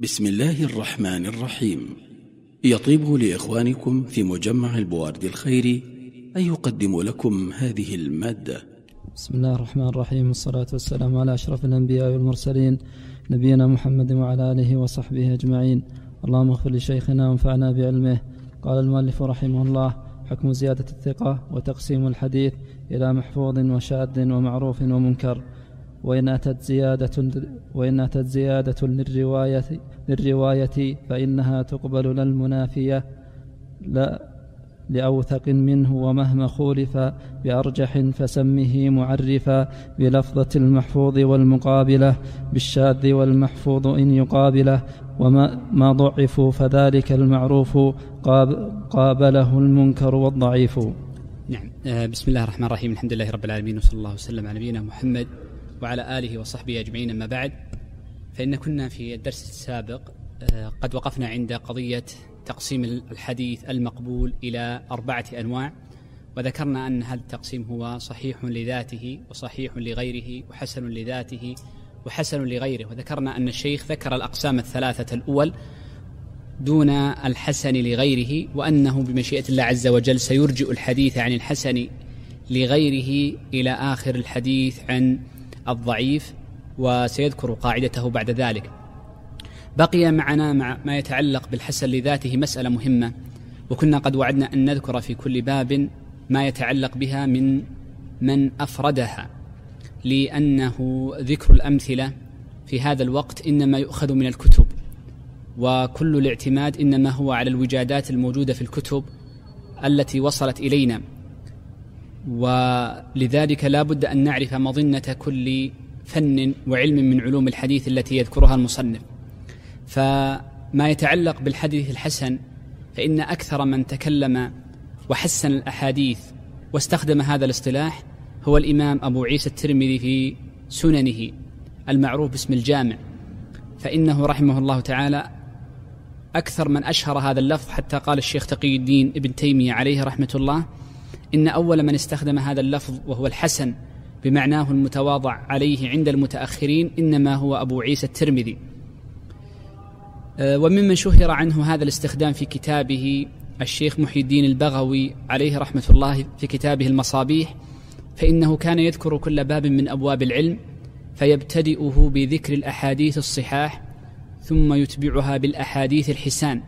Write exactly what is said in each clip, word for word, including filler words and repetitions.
بسم الله الرحمن الرحيم. يطيب لإخوانكم في مجمع البوارد الخيري أن يقدموا لكم هذه المادة. بسم الله الرحمن الرحيم، والصلاة والسلام على أشرف الأنبياء والمرسلين نبينا محمد وعلى آله وصحبه أجمعين. اللهم اغفر لشيخنا وانفعنا بعلمه. قال المؤلف رحمه الله: حكم زيادة الثقة وتقسيم الحديث إلى محفوظ وشاذ ومعروف ومنكر. وإن أتت زيادة وإن أتت زيادة للرواية للرواية فإنها تقبل لا المنافية لا لأوثق منه، ومهما خولف بأرجح فسمه معرفا بلفظة المحفوظ والمقابلة بالشاذ والمحفوظ إن يقابله، وما ما ضعفوا فذلك المعروف قابله المنكر والضعيف. نعم. بسم الله الرحمن الرحيم، الحمد لله رب العالمين، وصلى الله وسلم على نبينا محمد وعلى آله وصحبه أجمعين. أما بعد، فإن كنا في الدرس السابق قد وقفنا عند قضية تقسيم الحديث المقبول إلى أربعة أنواع، وذكرنا أن هذا التقسيم هو صحيح لذاته وصحيح لغيره وحسن لذاته وحسن لغيره. وذكرنا أن الشيخ ذكر الأقسام الثلاثة الأول دون الحسن لغيره، وأنه بمشيئة الله عز وجل سيرجئ الحديث عن الحسن لغيره إلى آخر الحديث عن الضعيف، وسيذكر قاعدته بعد ذلك. بقي معنا مع ما يتعلق بالحسن لذاته مسألة مهمة، وكنا قد وعدنا أن نذكر في كل باب ما يتعلق بها من من أفردها، لأنه ذكر الأمثلة في هذا الوقت إنما يؤخذ من الكتب، وكل الاعتماد إنما هو على الوجادات الموجودة في الكتب التي وصلت إلينا، ولذلك لا بد أن نعرف مظنة كل فن وعلم من علوم الحديث التي يذكرها المصنف. فما يتعلق بالحديث الحسن، فإن أكثر من تكلم وحسن الأحاديث واستخدم هذا الاصطلاح هو الإمام أبو عيسى الترمذي في سننه المعروف باسم الجامع، فإنه رحمه الله تعالى أكثر من أشهر هذا اللفظ، حتى قال الشيخ تقي الدين ابن تيمية عليه رحمة الله إن أول من استخدم هذا اللفظ وهو الحسن بمعناه المتواضع عليه عند المتأخرين إنما هو أبو عيسى الترمذي. وممن شهر عنه هذا الاستخدام في كتابه الشيخ محي الدين البغوي عليه رحمة الله في كتابه المصابيح، فإنه كان يذكر كل باب من أبواب العلم فيبتدئه بذكر الأحاديث الصحاح ثم يتبعها بالأحاديث الحسان.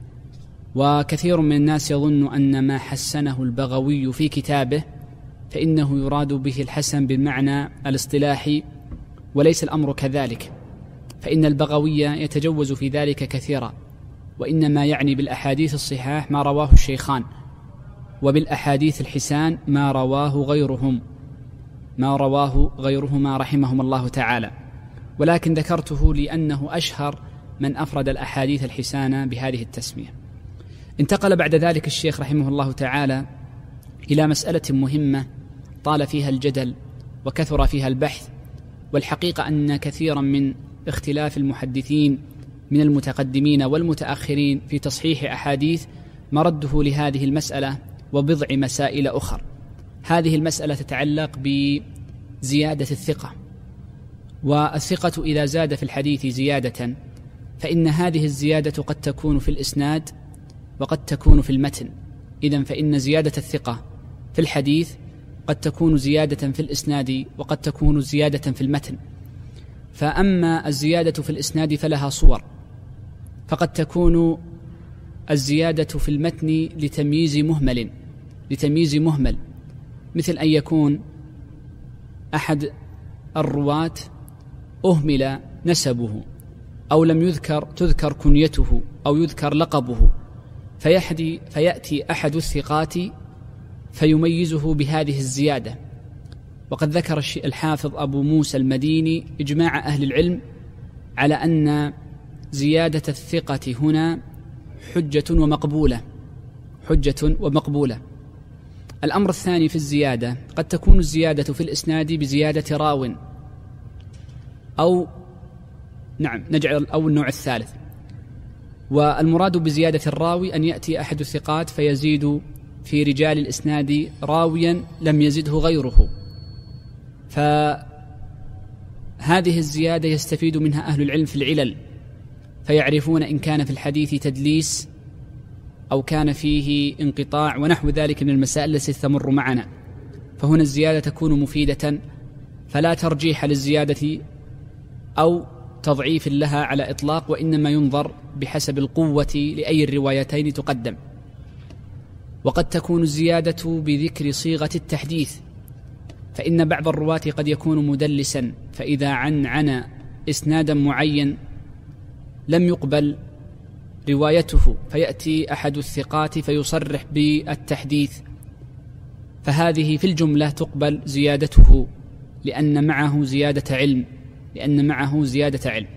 وكثير من الناس يظن أن ما حسنه البغوي في كتابه فإنه يراد به الحسن بالمعنى الاصطلاحي، وليس الأمر كذلك، فإن البغوي يتجوز في ذلك كثيرا، وإنما يعني بالأحاديث الصحاح ما رواه الشيخان، وبالأحاديث الحسان ما رواه غيرهم ما رواه غيرهما رحمهم الله تعالى. ولكن ذكرته لأنه أشهر من أفرد الأحاديث الحسان بهذه التسمية. انتقل بعد ذلك الشيخ رحمه الله تعالى إلى مسألة مهمة طال فيها الجدل وكثر فيها البحث، والحقيقة أن كثيرا من اختلاف المحدثين من المتقدمين والمتأخرين في تصحيح أحاديث مرده لهذه المسألة وبضع مسائل أخر. هذه المسألة تتعلق بزيادة الثقة، والثقة إذا زاد في الحديث زيادة فإن هذه الزيادة قد تكون في الإسناد وقد تكون في المتن. إذن فإن زيادة الثقة في الحديث قد تكون زيادة في الإسناد وقد تكون زيادة في المتن. فأما الزيادة في الإسناد فلها صور، فقد تكون الزيادة في المتن لتمييز مهمل لتمييز مهمل مثل أن يكون أحد الرواة أهمل نسبه، أو لم يذكر تذكر كنيته أو يذكر لقبه، فيحدي فيأتي أحد الثقات فيميزه بهذه الزيادة. وقد ذكر الحافظ أبو موسى المديني إجماع أهل العلم على أن زيادة الثقة هنا حجة ومقبولة حجة ومقبولة. الأمر الثاني في الزيادة قد تكون الزيادة في الإسناد بزيادة راو، أو نعم نجعل أو النوع الثالث، والمراد بزيادة الراوي أن يأتي أحد الثقات فيزيد في رجال الإسناد راويا لم يزده غيره، فهذه الزيادة يستفيد منها أهل العلم في العلل، فيعرفون إن كان في الحديث تدليس أو كان فيه انقطاع ونحو ذلك من المسائل التي تمر معنا. فهنا الزيادة تكون مفيدة، فلا ترجيح للزيادة أو تضعيف لها على إطلاق، وإنما ينظر بحسب القوة لأي الروايتين تقدم. وقد تكون الزيادة بذكر صيغة التحديث، فإن بعض الرواة قد يكون مدلسا، فإذا عنعن إسنادا معين لم يقبل روايته فيأتي أحد الثقات فيصرح بالتحديث، فهذه في الجملة تقبل زيادته لأن معه زيادة علم لأن معه زيادة علم.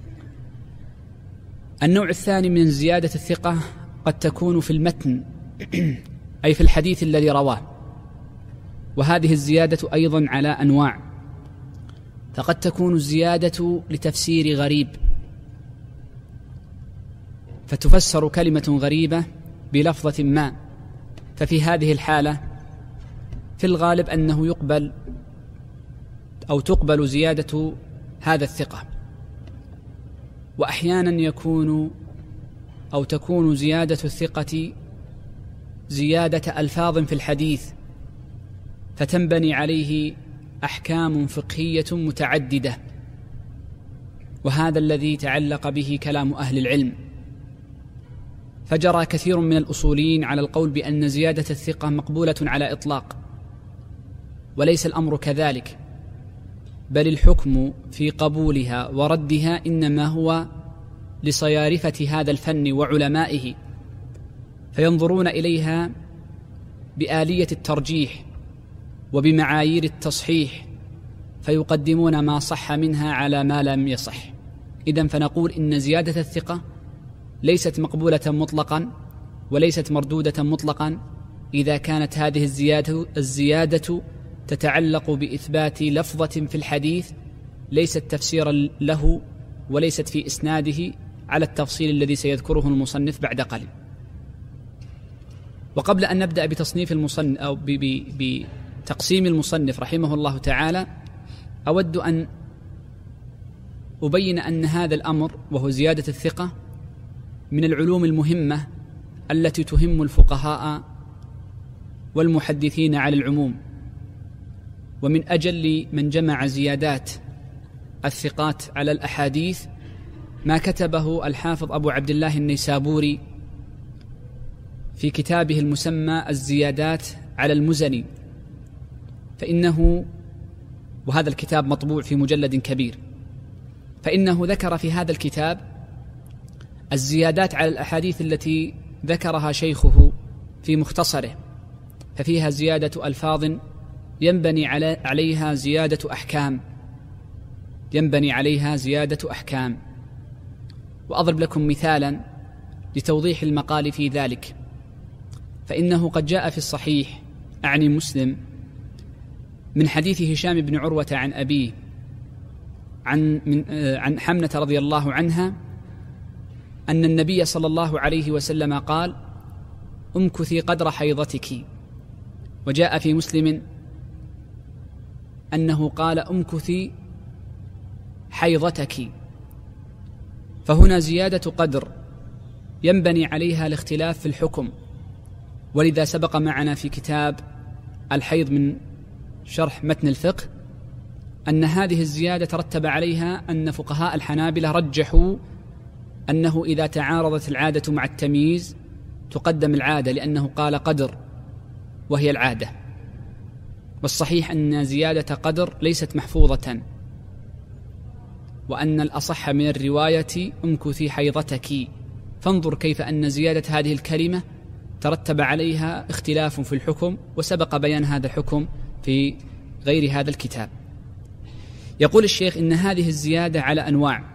النوع الثاني من زيادة الثقة قد تكون في المتن أي في الحديث الذي رواه، وهذه الزيادة أيضا على أنواع. فقد تكون الزيادة لتفسير غريب، فتفسر كلمة غريبة بلفظة ما، ففي هذه الحالة في الغالب أنه يقبل أو تقبل زيادة هذا الثقة. وأحيانا يكون أو تكون زيادة الثقة زيادة ألفاظ في الحديث، فتنبني عليه أحكام فقهية متعددة، وهذا الذي تعلق به كلام أهل العلم. فجرى كثير من الأصوليين على القول بأن زيادة الثقة مقبولة على إطلاق، وليس الأمر كذلك، بل الحكم في قبولها وردها إنما هو لصيارفة هذا الفن وعلمائه، فينظرون إليها بآلية الترجيح وبمعايير التصحيح، فيقدمون ما صح منها على ما لم يصح. إذن فنقول إن زيادة الثقة ليست مقبولة مطلقا وليست مردودة مطلقا إذا كانت هذه الزيادة, الزيادة تتعلق بإثبات لفظة في الحديث ليست تفسيرا له وليست في إسناده على التفصيل الذي سيذكره المصنف بعد قليل. وقبل أن نبدأ بتصنيف المصنف أو بتقسيم المصنف رحمه الله تعالى، أود أن أبين أن هذا الأمر وهو زيادة الثقة من العلوم المهمة التي تهم الفقهاء والمحدثين على العموم، ومن أجل من جمع زيادات الثقات على الأحاديث ما كتبه الحافظ أبو عبد الله النيسابوري في كتابه المسمى الزيادات على المزني، فإنه وهذا الكتاب مطبوع في مجلد كبير، فإنه ذكر في هذا الكتاب الزيادات على الأحاديث التي ذكرها شيخه في مختصره، ففيها زيادة ألفاظ ينبني عليها زيادة أحكام ينبني عليها زيادة أحكام. وأضرب لكم مثالا لتوضيح المقال في ذلك، فإنه قد جاء في الصحيح أعني مسلم من حديث هشام بن عروة عن أبيه عن, من عن حمنة رضي الله عنها أن النبي صلى الله عليه وسلم قال: امكثي قدر حيضتك. وجاء في مسلم أنه قال: امكثي حيضتك. فهنا زيادة قدر ينبني عليها الاختلاف في الحكم، ولذا سبق معنا في كتاب الحيض من شرح متن الفقه أن هذه الزيادة ترتب عليها أن فقهاء الحنابلة رجحوا أنه إذا تعارضت العادة مع التمييز تقدم العادة، لأنه قال قدر وهي العادة. والصحيح أن زيادة قدر ليست محفوظة، وأن الأصح من الرواية امكثي حيضتك. فانظر كيف أن زيادة هذه الكلمة ترتب عليها اختلاف في الحكم، وسبق بيان هذا الحكم في غير هذا الكتاب. يقول الشيخ إن هذه الزيادة على أنواع.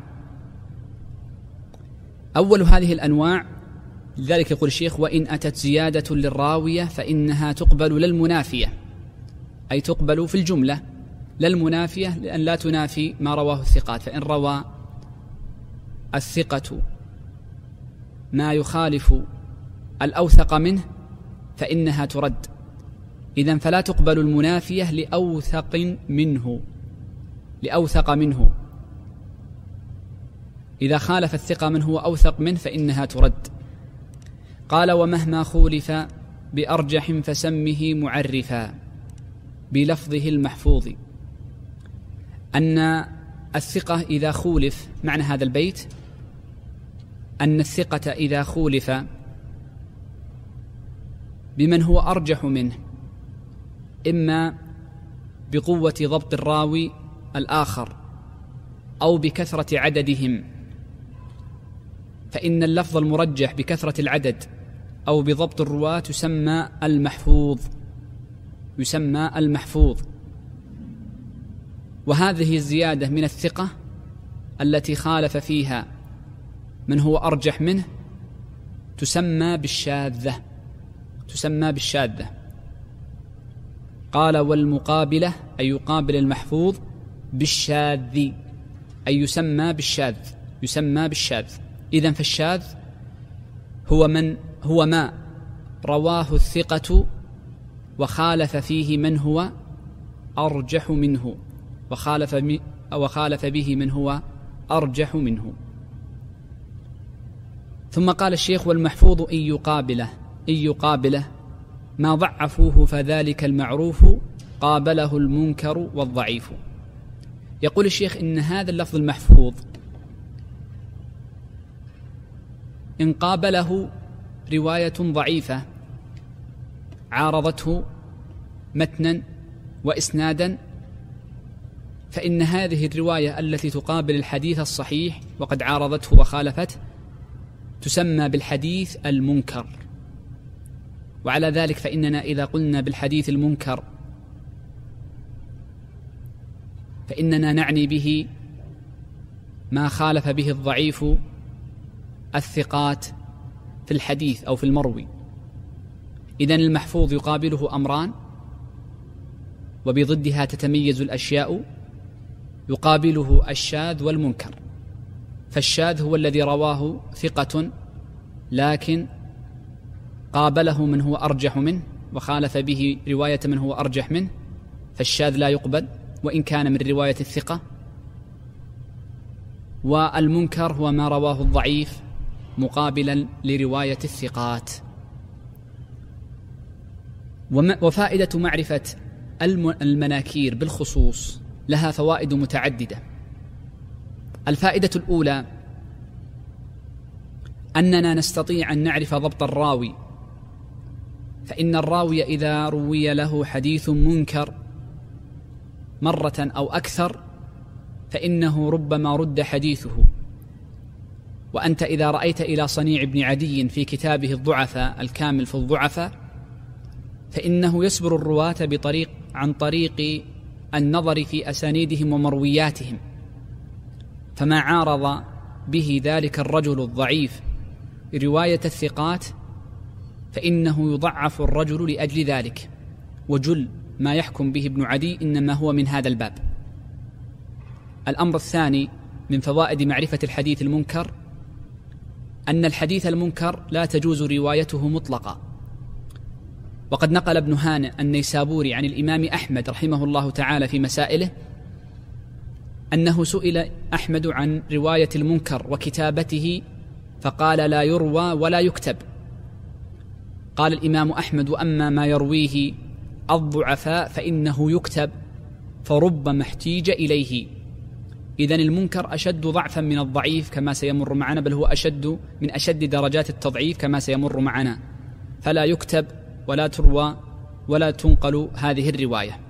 أول هذه الأنواع، لذلك يقول الشيخ: وإن أتت زيادة للراوية فإنها تقبل للمنافية، أي تقبل في الجملة للمنافية، لأن لا تنافي ما رواه الثقات. فإن روى الثقة ما يخالف الأوثق منه فإنها ترد. إذن فلا تقبل المنافية لأوثق منه لأوثق منه إذا خالف الثقة من هو أوثق منه فإنها ترد. قال: ومهما خولف بأرجح فسمه معرفا بلفظه المحفوظ. أن الثقة إذا خولف، معنى هذا البيت أن الثقة إذا خولف بمن هو أرجح منه، إما بقوة ضبط الراوي الآخر أو بكثرة عددهم، فإن اللفظ المرجح بكثرة العدد أو بضبط الرواة يسمى المحفوظ، يسمى المحفوظ. وهذه الزيادة من الثقة التي خالف فيها من هو أرجح منه تسمى بالشاذة، تسمى بالشاذة. قال: والمقابلة أي يقابل المحفوظ بالشاذ، أي يسمى بالشاذ، يسمى بالشاذ. إذن فالشاذ هو من هو ما رواه الثقة وخالف فيه من هو أرجح منه، وخالف وخالف به من هو أرجح منه. ثم قال الشيخ: والمحفوظ إن يقابله، إن يقابله ما ضعفوه فذلك المعروف قابله المنكر والضعيف. يقول الشيخ إن هذا اللفظ المحفوظ إن قابله رواية ضعيفة عارضته متنا وإسنادا، فإن هذه الرواية التي تقابل الحديث الصحيح وقد عارضته وخالفته تسمى بالحديث المنكر. وعلى ذلك فإننا إذا قلنا بالحديث المنكر فإننا نعني به ما خالف به الضعيف الثقات في الحديث أو في المروي. إذن المحفوظ يقابله أمران وبضدها تتميز الأشياء، يقابله الشاذ والمنكر. فالشاذ هو الذي رواه ثقة لكن قابله من هو أرجح منه وخالف به رواية من هو أرجح منه، فالشاذ لا يقبل وإن كان من رواية الثقة. والمنكر هو ما رواه الضعيف مقابلا لرواية الثقات. وفائدة معرفة المناكير بالخصوص لها فوائد متعددة. الفائدة الأولى أننا نستطيع أن نعرف ضبط الراوي، فإن الراوي إذا روي له حديث منكر مرة أو أكثر فإنه ربما رد حديثه. وأنت إذا رأيت إلى صنيع بن عدي في كتابه الضعفاء الكامل في الضعفاء فإنه يسبر الرواة بطريق عن طريق النظر في أسانيدهم ومروياتهم، فما عارض به ذلك الرجل الضعيف رواية الثقات فإنه يضعف الرجل لأجل ذلك، وجل ما يحكم به ابن عدي إنما هو من هذا الباب. الأمر الثاني من فوائد معرفة الحديث المنكر أن الحديث المنكر لا تجوز روايته مطلقا. وقد نقل ابن هانئ النيسابوري عن الإمام أحمد رحمه الله تعالى في مسائله أنه سئل أحمد عن رواية المنكر وكتابته فقال: لا يروى ولا يكتب. قال الإمام أحمد: وأما ما يرويه الضعفاء فإنه يكتب فربما احتيج إليه. إذن المنكر أشد ضعفا من الضعيف كما سيمر معنا، بل هو أشد من أشد درجات التضعيف كما سيمر معنا، فلا يكتب ولا تروى ولا تنقل هذه الرواية.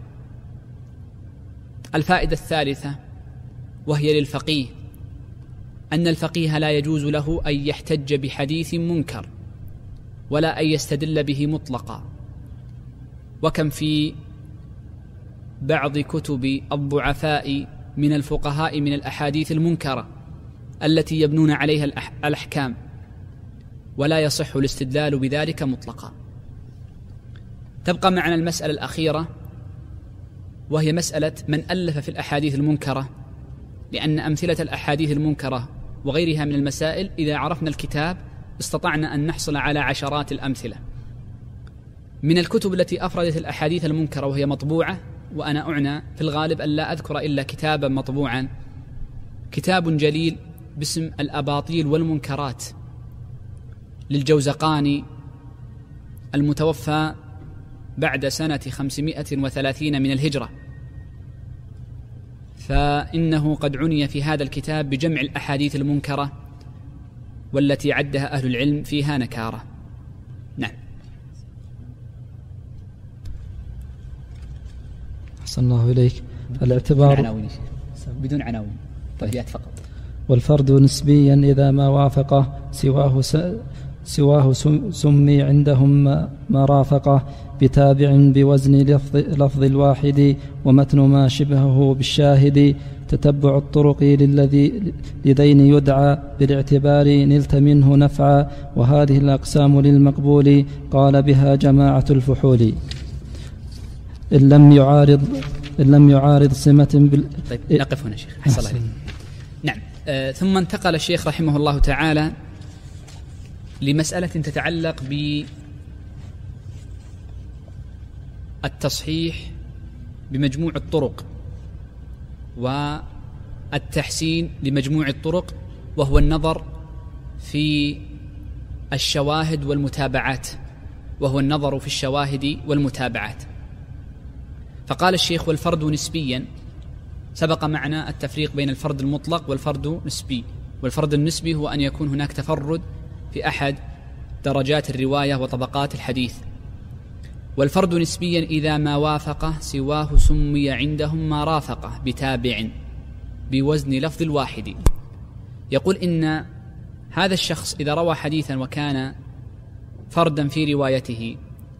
الفائدة الثالثة وهي للفقيه أن الفقيه لا يجوز له أن يحتج بحديث منكر ولا أن يستدل به مطلقا. وكم في بعض كتب الضعفاء من الفقهاء من الأحاديث المنكرة التي يبنون عليها الأحكام ولا يصح الاستدلال بذلك مطلقا. تبقى معنا المسألة الأخيرة وهي مسألة من ألف في الأحاديث المنكرة، لأن أمثلة الأحاديث المنكرة وغيرها من المسائل إذا عرفنا الكتاب استطعنا أن نحصل على عشرات الأمثلة. من الكتب التي أفردت الأحاديث المنكرة وهي مطبوعة، وأنا أعنى في الغالب أن لا أذكر إلا كتابا مطبوعا، كتاب جليل باسم الأباطيل والمنكرات للجوزقاني المتوفى بعد سنة خمسمائة وثلاثين من الهجرة، فإنه قد عني في هذا الكتاب بجمع الأحاديث المنكرة والتي عدها أهل العلم فيها نكارة. نعم. أحسن الله إليك. الاعتبار عناوين بدون عناوين. طيب فقط. والفرد نسبيا إذا ما وافقه سواه س... سواه سمي عندهم ما رافقه بتابع بوزن لفظ, لفظ الواحد ومتن ما شبهه بالشاهد. تتبع الطرق للذي لذين يدعى بالاعتبار نلت منه نفعا، وهذه الأقسام للمقبول قال بها جماعة الفحول إن لم يعارض إن لم يعارض سمة بال... طيب نقف هنا شيخ. حصل عليك. نعم. آه ثم انتقل الشيخ رحمه الله تعالى لمسألة تتعلق بالتصحيح بمجموع الطرق والتحسين لمجموع الطرق، وهو النظر في الشواهد والمتابعات وهو النظر في الشواهد والمتابعات. فقال الشيخ: والفرد نسبيا. سبق معنا التفريق بين الفرد المطلق والفرد نسبي، والفرد النسبي هو أن يكون هناك تفرد في أحد درجات الرواية وطبقات الحديث. والفرد نسبيا إذا ما وافقه سواه سمي عندهم ما رافقه بتابع بوزن لفظ الواحد. يقول إن هذا الشخص إذا روى حديثا وكان فردا في روايته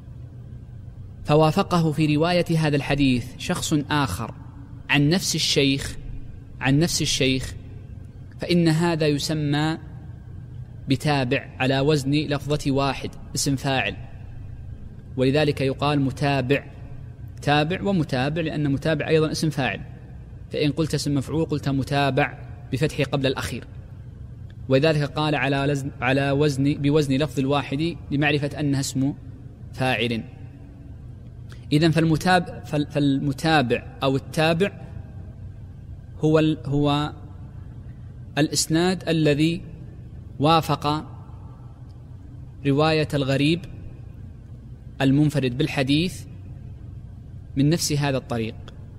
فوافقه في رواية هذا الحديث شخص آخر عن نفس الشيخ عن نفس الشيخ فإن هذا يسمى بتابع على وزن لفظة واحد اسم فاعل، ولذلك يقال متابع. تابع ومتابع لأن متابع أيضا اسم فاعل، فإن قلت اسم مفعول قلت متابع بفتح قبل الأخير، ولذلك قال على على وزن بوزن لفظ الواحد لمعرفة أنها اسم فاعل. إذن فالمتابع فالمتابع أو التابع هو هو الإسناد الذي وافق رواية الغريب المنفرد بالحديث من نفس هذا الطريق.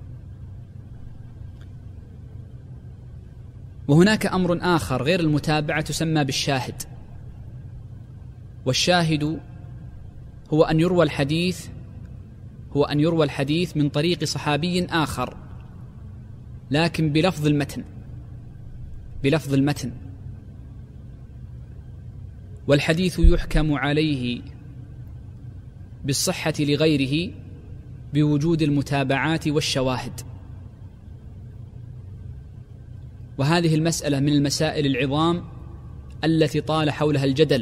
وهناك أمر آخر غير المتابعة تسمى بالشاهد، والشاهد هو أن يروى الحديث هو أن يروى الحديث من طريق صحابي آخر لكن بلفظ المتن بلفظ المتن والحديث يحكم عليه بالصحة لغيره بوجود المتابعات والشواهد. وهذه المسألة من المسائل العظام التي طال حولها الجدل،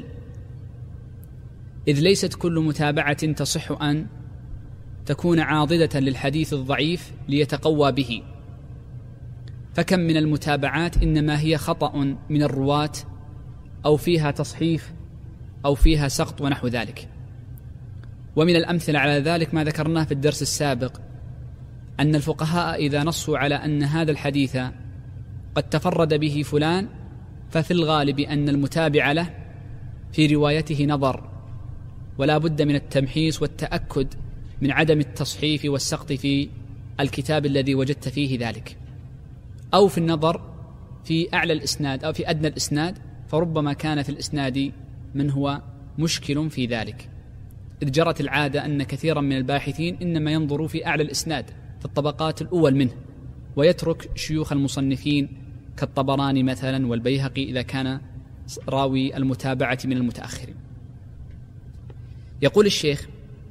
إذ ليست كل متابعة تصح أن تكون عاضدة للحديث الضعيف ليتقوى به، فكم من المتابعات إنما هي خطأ من الرواة أو فيها تصحيف أو فيها سقط ونحو ذلك. ومن الأمثلة على ذلك ما ذكرناه في الدرس السابق، أن الفقهاء إذا نصوا على أن هذا الحديث قد تفرد به فلان ففي الغالب أن المتابع له في روايته نظر، ولا بد من التمحيص والتأكد من عدم التصحيف والسقط في الكتاب الذي وجدت فيه ذلك، أو في النظر في أعلى الإسناد أو في أدنى الإسناد، فربما كان في الإسناد من هو مشكل في ذلك، إذ جرت العادة أن كثيرا من الباحثين إنما ينظروا في أعلى الإسناد في الطبقات الأول منه، ويترك شيوخ المصنفين كالطبراني مثلا والبيهقي إذا كان راوي المتابعة من المتأخرين. يقول الشيخ: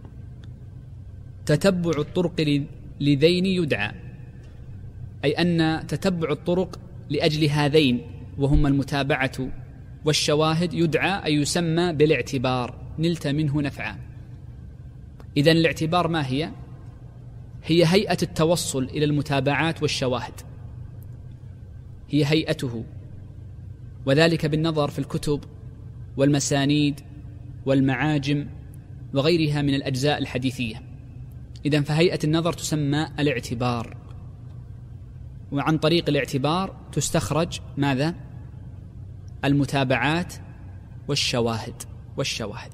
تتبع الطرق لذين يدعى، أي أن تتبع الطرق لأجل هذين وهما المتابعة والشواهد يدعى أي يسمى بالاعتبار، نلت منه نفعا. إذن الاعتبار ما هي؟ هي هيئة التوصل إلى المتابعات والشواهد، هي هيئته، وذلك بالنظر في الكتب والمسانيد والمعاجم وغيرها من الأجزاء الحديثية. إذن فهيئة النظر تسمى الاعتبار، وعن طريق الاعتبار تستخرج ماذا؟ المتابعات والشواهد والشواهد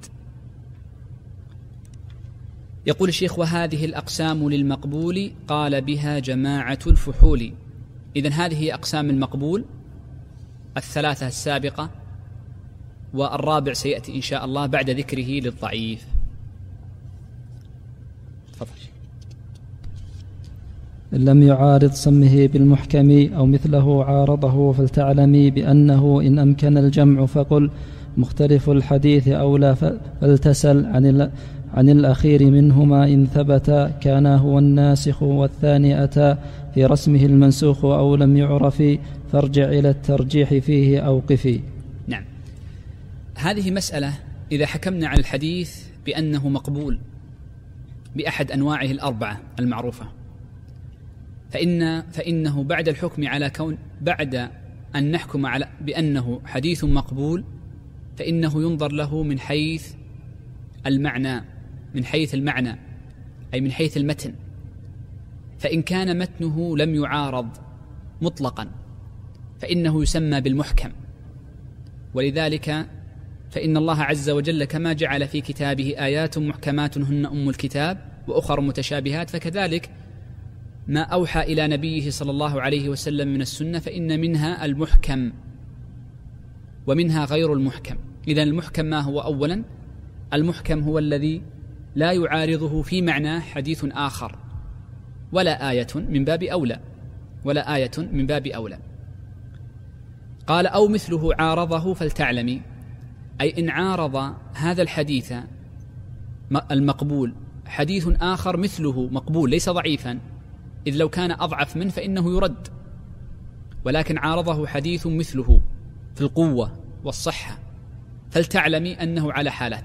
يقول الشيخ: وهذه الأقسام للمقبول قال بها جماعة الفحول. إذن هذه هي أقسام المقبول الثلاثة السابقة، والرابع سيأتي إن شاء الله بعد ذكره للضعيف. تفضل. إن لم يعارض سمه بالمحكم أو مثله عارضه فلتعلمي بأنه إن أمكن الجمع فقل مختلف الحديث أولى فلتسل عن عن الأخير منهما إن ثبت كان هو الناسخ والثاني أتى في رسمه المنسوخ أو لم يعرف فارجع إلى الترجيح فيه أو قفي. نعم، هذه مسألة إذا حكمنا على الحديث بأنه مقبول بأحد أنواعه الأربعة المعروفة، فإن فإنه بعد الحكم على كون بعد أن نحكم على بأنه حديث مقبول فإنه ينظر له من حيث المعنى من حيث المعنى أي من حيث المتن. فإن كان متنه لم يعارض مطلقا فإنه يسمى بالمحكم. ولذلك فإن الله عز وجل كما جعل في كتابه آيات محكمات هن أم الكتاب وأخر متشابهات، فكذلك ما أوحى إلى نبيه صلى الله عليه وسلم من السنة فإن منها المحكم ومنها غير المحكم. إذن المحكم ما هو؟ أولا المحكم هو الذي لا يعارضه في معناه حديث آخر ولا آية من باب أولى ولا آية من باب أولى. قال: أو مثله عارضه فلتعلمي، أي إن عارض هذا الحديث المقبول حديث آخر مثله مقبول ليس ضعيفا، إذ لو كان أضعف منه فإنه يرد، ولكن عارضه حديث مثله في القوة والصحة، فلتعلمي أنه على حالات.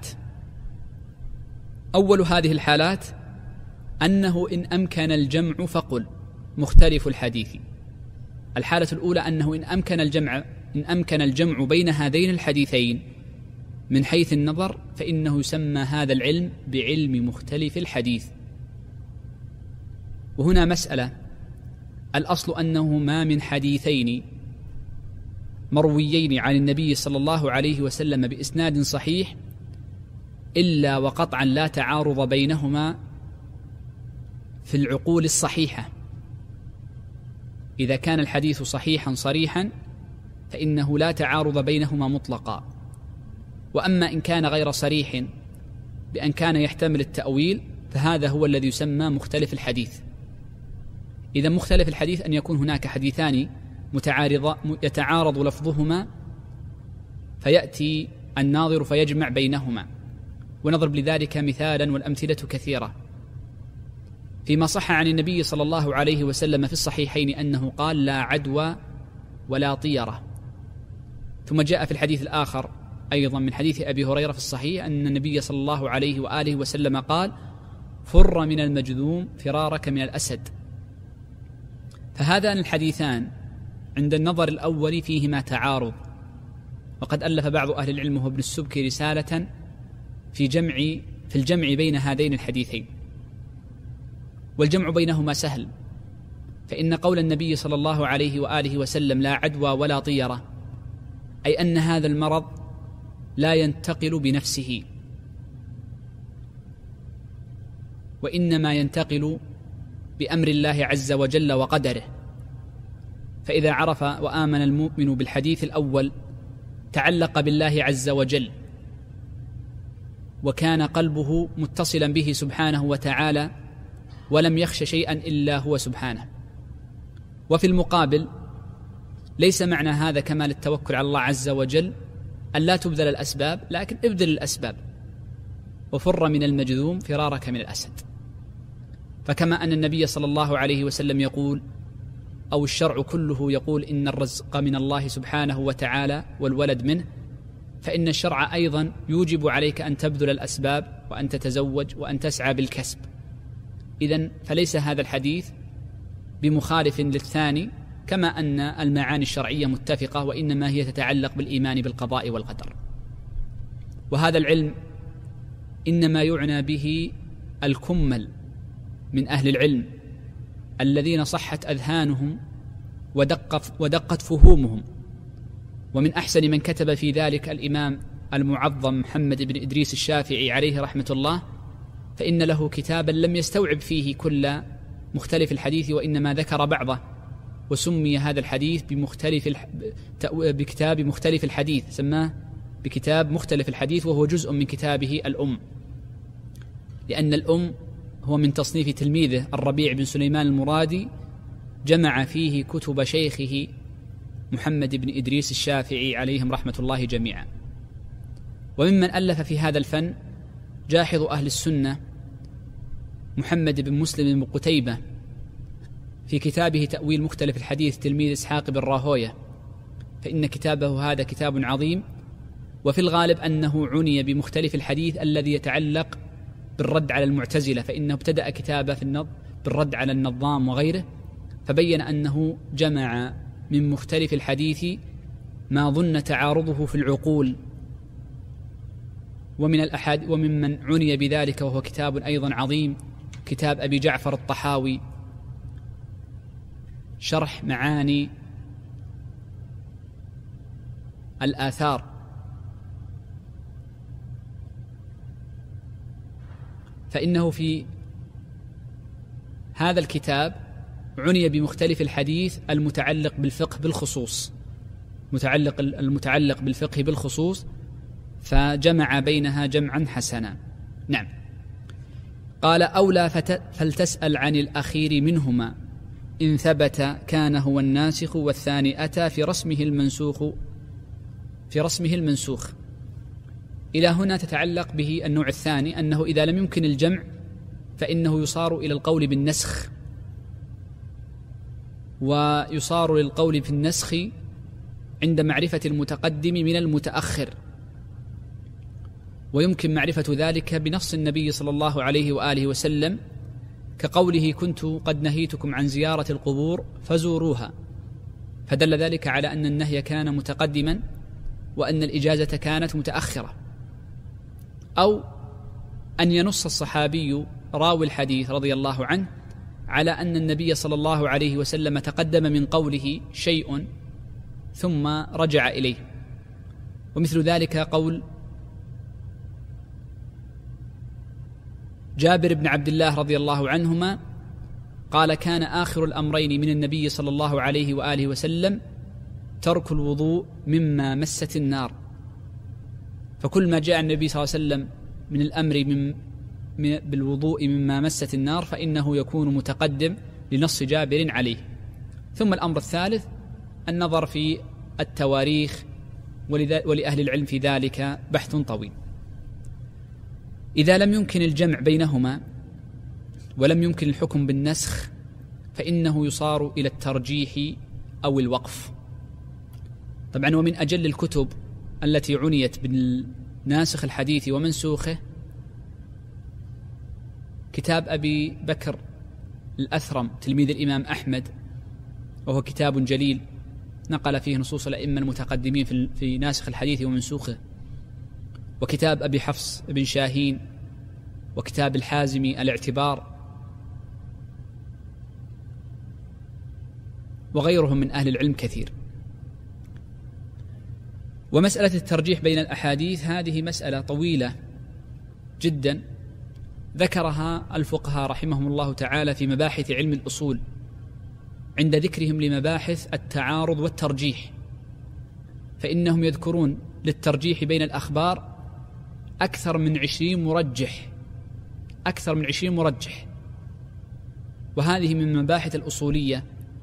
أول هذه الحالات أنه إن أمكن الجمع فقل مختلف الحديث. الحالة الأولى أنه إن أمكن الجمع إن أمكن الجمع بين هذين الحديثين من حيث النظر فإنه يسمى هذا العلم بعلم مختلف الحديث. وهنا مسألة: الأصل أنه ما من حديثين مرويين عن النبي صلى الله عليه وسلم بإسناد صحيح إلا وقطعا لا تعارض بينهما في العقول الصحيحة. إذا كان الحديث صحيحا صريحا فإنه لا تعارض بينهما مطلقا. وأما إن كان غير صريح بأن كان يحتمل التأويل فهذا هو الذي يسمى مختلف الحديث. إذا مختلف الحديث أن يكون هناك حديثان متعارض يتعارض لفظهما فيأتي الناظر فيجمع بينهما. ونضرب لذلك مثالا والأمثلة كثيرة. فيما صح عن النبي صلى الله عليه وسلم في الصحيحين أنه قال: لا عدوى ولا طيرة. ثم جاء في الحديث الآخر أيضا من حديث أبي هريرة في الصحيح أن النبي صلى الله عليه وآله وسلم قال: فر من المجذوم فرارك من الأسد. فهذان الحديثان عند النظر الأول فيهما تعارض، وقد ألف بعض أهل العلم وهو ابن السبكي رسالة في جمع في الجمع بين هذين الحديثين، والجمع بينهما سهل. فإن قول النبي صلى الله عليه وآله وسلم: لا عدوى ولا طيرة، أي أن هذا المرض لا ينتقل بنفسه، وإنما ينتقل بأمر الله عز وجل وقدره. فإذا عرف وآمن المؤمن بالحديث الأول تعلق بالله عز وجل وكان قلبه متصلا به سبحانه وتعالى ولم يخش شيئا إلا هو سبحانه. وفي المقابل ليس معنى هذا كمال التوكل على الله عز وجل أن لا تبذل الأسباب، لكن ابذل الأسباب. وفر من المجذوم فرارك من الأسد. فكما أن النبي صلى الله عليه وسلم يقول أو الشرع كله يقول إن الرزق من الله سبحانه وتعالى والولد منه، فإن الشرع أيضا يوجب عليك أن تبذل الأسباب وأن تتزوج وأن تسعى بالكسب. إذن فليس هذا الحديث بمخالف للثاني، كما أن المعاني الشرعية متفقة، وإنما هي تتعلق بالإيمان بالقضاء والقدر. وهذا العلم إنما يعنى به الكمل من أهل العلم الذين صحت أذهانهم ودقت, ودقت فهومهم ومن أحسن من كتب في ذلك الإمام المعظم محمد بن إدريس الشافعي عليه رحمة الله، فإن له كتابا لم يستوعب فيه كل مختلف الحديث وإنما ذكر بعضه، وسمي هذا الحديث بمختلف الح... بكتاب مختلف الحديث، سماه بكتاب مختلف الحديث، وهو جزء من كتابه الأم، لأن الأم هو من تصنيف تلميذه الربيع بن سليمان المرادي، جمع فيه كتب شيخه محمد بن إدريس الشافعي عليهم رحمة الله جميعا. وممن ألف في هذا الفن جاحظ أهل السنة محمد بن مسلم بن قتيبة في كتابه تأويل مختلف الحديث تلميذ إسحاق بن راهوية، فإن كتابه هذا كتاب عظيم، وفي الغالب أنه عني بمختلف الحديث الذي يتعلق بالرد على المعتزلة، فإنه ابتدأ كتابه في النظ بالرد على النظام وغيره، فبين أنه جمع من مختلف الحديث ما ظن تعارضه في العقول ومن الأحاد وممن عني بذلك، وهو كتاب أيضا عظيم، كتاب أبي جعفر الطحاوي شرح معاني الآثار، فإنه في هذا الكتاب عني بمختلف الحديث المتعلق بالفقه بالخصوص، متعلق المتعلق بالفقه بالخصوص، فجمع بينها جمعا حسنا. نعم. قال: أولى فلتسأل عن الأخير منهما، إن ثبت كان هو الناسخ، والثاني أتى في رسمه المنسوخ في رسمه المنسوخ. إلى هنا تتعلق به النوع الثاني، أنه إذا لم يمكن الجمع فإنه يصار إلى القول بالنسخ، ويصار للقول في النسخ عند معرفة المتقدم من المتأخر، ويمكن معرفة ذلك بنص النبي صلى الله عليه وآله وسلم، كقوله: كنت قد نهيتكم عن زيارة القبور فزوروها، فدل ذلك على أن النهي كان متقدما وأن الإجازة كانت متأخرة. أو أن ينص الصحابي راوي الحديث رضي الله عنه على أن النبي صلى الله عليه وسلم تقدم من قوله شيء ثم رجع إليه، ومثل ذلك قول جابر بن عبد الله رضي الله عنهما قال: كان آخر الأمرين من النبي صلى الله عليه وآله وسلم ترك الوضوء مما مست النار، فكل ما جاء النبي صلى الله عليه وسلم من الأمر من بالوضوء مما مست النار فإنه يكون متقدم لنص جابر عليه. ثم الأمر الثالث النظر في التواريخ، ولأهل العلم في ذلك بحث طويل. إذا لم يمكن الجمع بينهما ولم يمكن الحكم بالنسخ فإنه يصار إلى الترجيح أو الوقف. طبعا ومن أجل الكتب التي عنيت بالناسخ الحديث ومنسوخه كتاب أبي بكر الأثرم تلميذ الإمام أحمد، وهو كتاب جليل نقل فيه نصوص الأئمة المتقدمين في ناسخ الحديث ومنسوخه، وكتاب أبي حفص بن شاهين، وكتاب الحازمي الاعتبار، وغيرهم من أهل العلم كثير. ومسألة الترجيح بين الأحاديث هذه مسألة طويلة جدا ذكرها الفقهاء رحمهم الله تعالى في مباحث علم الأصول عند ذكرهم لمباحث التعارض والترجيح، فإنهم يذكرون للترجيح بين الأخبار أكثر من عشرين مرجح أكثر من عشرين مرجح وهذه من مباحث الأصولية،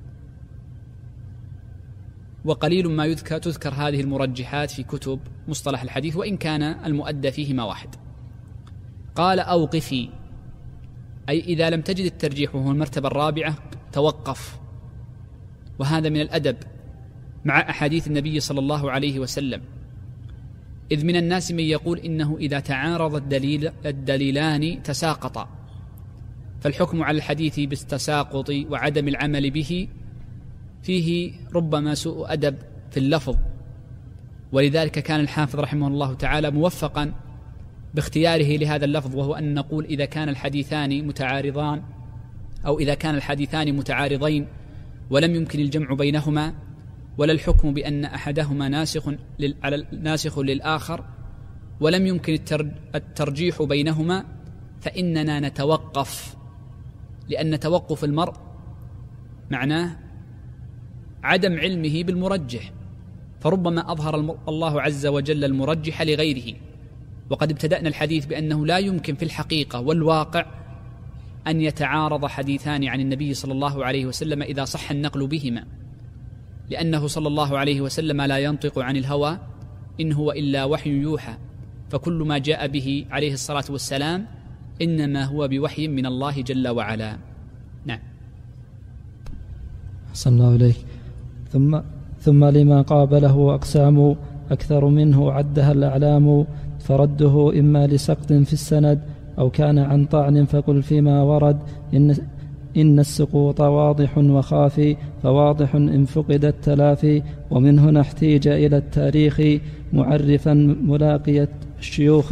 وقليل ما يذكر تذكر هذه المرجحات في كتب مصطلح الحديث، وإن كان المؤدى فيهما واحد. قال: أوقفي، أي إذا لم تجد الترجيح وهو المرتبة الرابعة توقف، وهذا من الأدب مع أحاديث النبي صلى الله عليه وسلم، إذ من الناس من يقول إنه إذا تعارض الدليل الدليلان تساقطا، فالحكم على الحديث بالتساقط وعدم العمل به فيه ربما سوء أدب في اللفظ، ولذلك كان الحافظ رحمه الله تعالى موفقا باختياره لهذا اللفظ، وهو أن نقول إذا كان الحديثان متعارضان أو إذا كان الحديثان متعارضين ولم يمكن الجمع بينهما ولا الحكم بأن أحدهما ناسخ على ناسخ للآخر، ولم يمكن الترجيح بينهما، فإننا نتوقف، لأن توقف المرء معناه عدم علمه بالمرجح، فربما أظهر الله عز وجل المرجح لغيره. وقد ابتدأنا الحديث بأنه لا يمكن في الحقيقة والواقع أن يتعارض حديثان عن النبي صلى الله عليه وسلم إذا صح النقل بهما، لأنه صلى الله عليه وسلم لا ينطق عن الهوى إن هو إلا وحي يوحى، فكل ما جاء به عليه الصلاة والسلام إنما هو بوحي من الله جل وعلا. نعم. أحسن الله إليك. ثم ثم لما قابله أقسام أكثر منه عدها الأعلام، فرده إما لسقط في السند أو كان عن طعن، فقل فيما ورد إن إن السقوط واضح وخافي، فواضح إن فقد التلافي، ومن هنا احتيج إلى التاريخ معرفا ملاقية الشيوخ،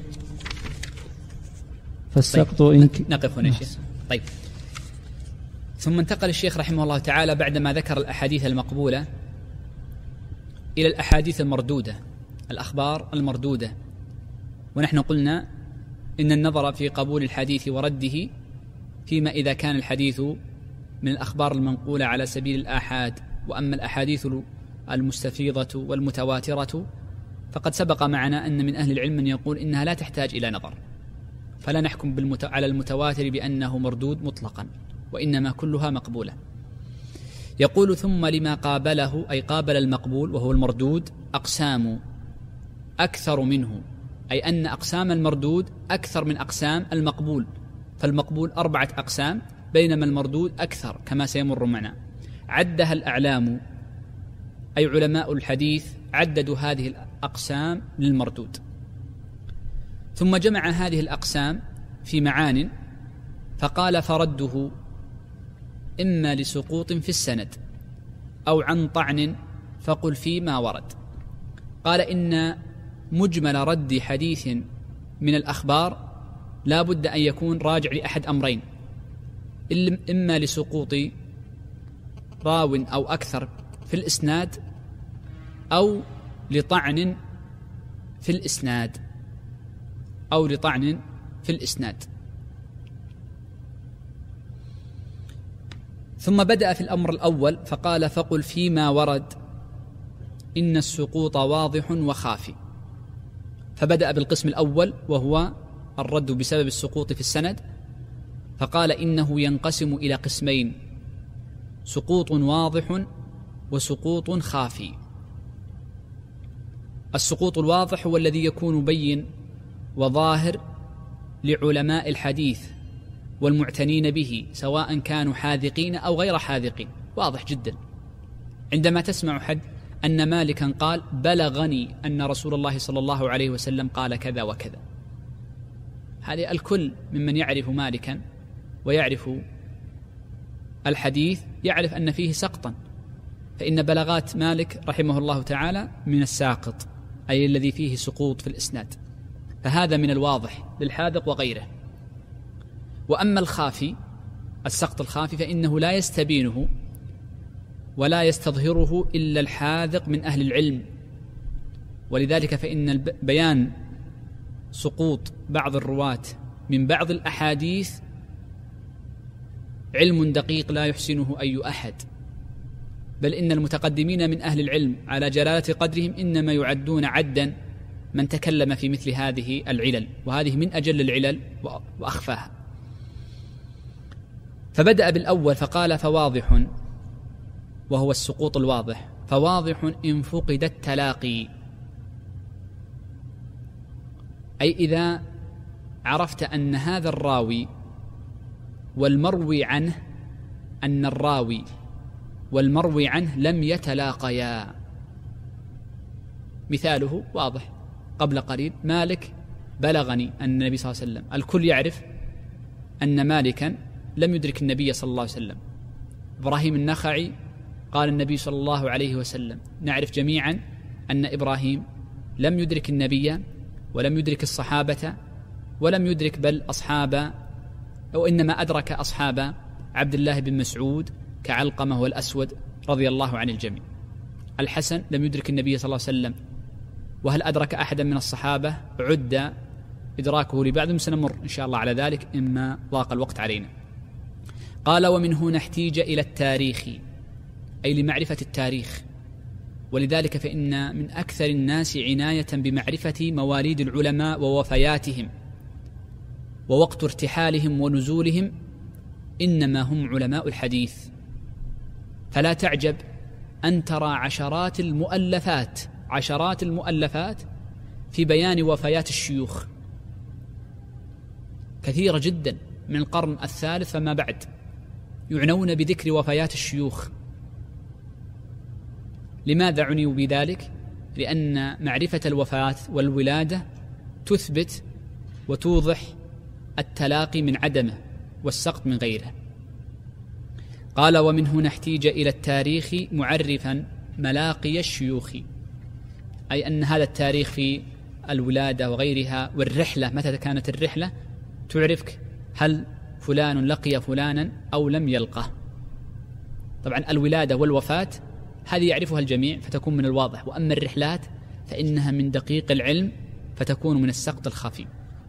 فالسقط طيب. إن ك... نقف هنا شيخ. طيب. ثم انتقل الشيخ رحمه الله تعالى بعدما ذكر الأحاديث المقبولة إلى الأحاديث المردودة، الأخبار المردودة. ونحن قلنا إن النظر في قبول الحديث ورده فيما إذا كان الحديث من الأخبار المنقولة على سبيل الآحاد، وأما الأحاديث المستفيضة والمتواترة فقد سبق معنا أن من أهل العلم من يقول إنها لا تحتاج إلى نظر، فلا نحكم بالمت... على المتواتر بأنه مردود مطلقا، وإنما كلها مقبولة. يقول ثم لما قابله، أي قابل المقبول وهو المردود، أقسام أكثر منه، أي أن أقسام المردود أكثر من أقسام المقبول، فالمقبول أربعة أقسام بينما المردود أكثر كما سيمر معنا. عدها الأعلام، أي علماء الحديث عددوا هذه الأقسام للمردود، ثم جمع هذه الأقسام في معان، فقال فرده إما لسقوط في السند أو عن طعن، فقل فيما ورد. قال إن مجمل رد حديث من الأخبار لا بد أن يكون راجع لأحد أمرين، إما لسقوط راو أو أكثر في الإسناد، أو لطعن في الإسناد أو لطعن في الإسناد. ثم بدأ في الأمر الأول فقال فقل فيما ورد إن السقوط واضح وخافي، فبدأ بالقسم الأول وهو الرد بسبب السقوط في السند، فقال إنه ينقسم إلى قسمين: سقوط واضح وسقوط خافي. السقوط الواضح هو الذي يكون بين وظاهر لعلماء الحديث والمعتنين به، سواء كانوا حاذقين أو غير حاذقين، واضح جدا. عندما تسمع حد أن مالكا قال بلغني أن رسول الله صلى الله عليه وسلم قال كذا وكذا، هذه الكل ممن يعرف مالكا ويعرف الحديث يعرف أن فيه سقطا، فإن بلغات مالك رحمه الله تعالى من الساقط، أي الذي فيه سقوط في الإسناد، فهذا من الواضح للحاذق وغيره. وأما الخافي، السقط الخافي، فإنه لا يستبينه ولا يستظهره إلا الحاذق من أهل العلم، ولذلك فإن بيان سقوط بعض الرواة من بعض الأحاديث علم دقيق لا يحسنه أي أحد، بل إن المتقدمين من أهل العلم على جلالة قدرهم إنما يعدون عدا من تكلم في مثل هذه العلل، وهذه من أجل العلل وأخفاها. فبدأ بالأول فقال فواضح، وهو السقوط الواضح، فواضح إن فقد التلاقي، أي إذا عرفت أن هذا الراوي والمروي عنه أن الراوي والمروي عنه لم يتلاقيا. مثاله واضح قبل قليل: مالك بلغني أن النبي صلى الله عليه وسلم، الكل يعرف أن مالكا لم يدرك النبي صلى الله عليه وسلم. إبراهيم النخعي قال النبي صلى الله عليه وسلم، نعرف جميعا أن إبراهيم لم يدرك النبي ولم يدرك الصحابة ولم يدرك بل أصحاب، أو إنما أدرك أصحاب عبد الله بن مسعود كعلقمة والأسود رضي الله عن الجميع. الحسن لم يدرك النبي صلى الله عليه وسلم، وهل أدرك أحدا من الصحابة عد إدراكه لبعضهم، سنمر إن شاء الله على ذلك إما ضاق الوقت علينا. قال: ومن هنا احتيج إلى التاريخ، أي لمعرفة التاريخ، ولذلك فإن من أكثر الناس عناية بمعرفة مواليد العلماء ووفياتهم ووقت ارتحالهم ونزولهم إنما هم علماء الحديث. فلا تعجب أن ترى عشرات المؤلفات عشرات المؤلفات في بيان وفيات الشيوخ، كثيرة جدا من القرن الثالث فما بعد يعنون بذكر وفيات الشيوخ. لماذا عنيوا بذلك؟ لأن معرفة الوفاة والولادة تثبت وتوضح التلاقي من عدمه والسقط من غيره. قال: ومن هنا احتيج إلى التاريخ معرفا ملاقي الشيوخ، أي أن هذا التاريخ في الولادة وغيرها والرحلة، متى كانت الرحلة تعرفك هل فلان لقي فلانا أو لم يلقه. طبعا الولادة والوفاة هذه يعرفها الجميع فتكون من الواضح، وأما الرحلات فإنها من دقيق العلم فتكون من السقط الخفي.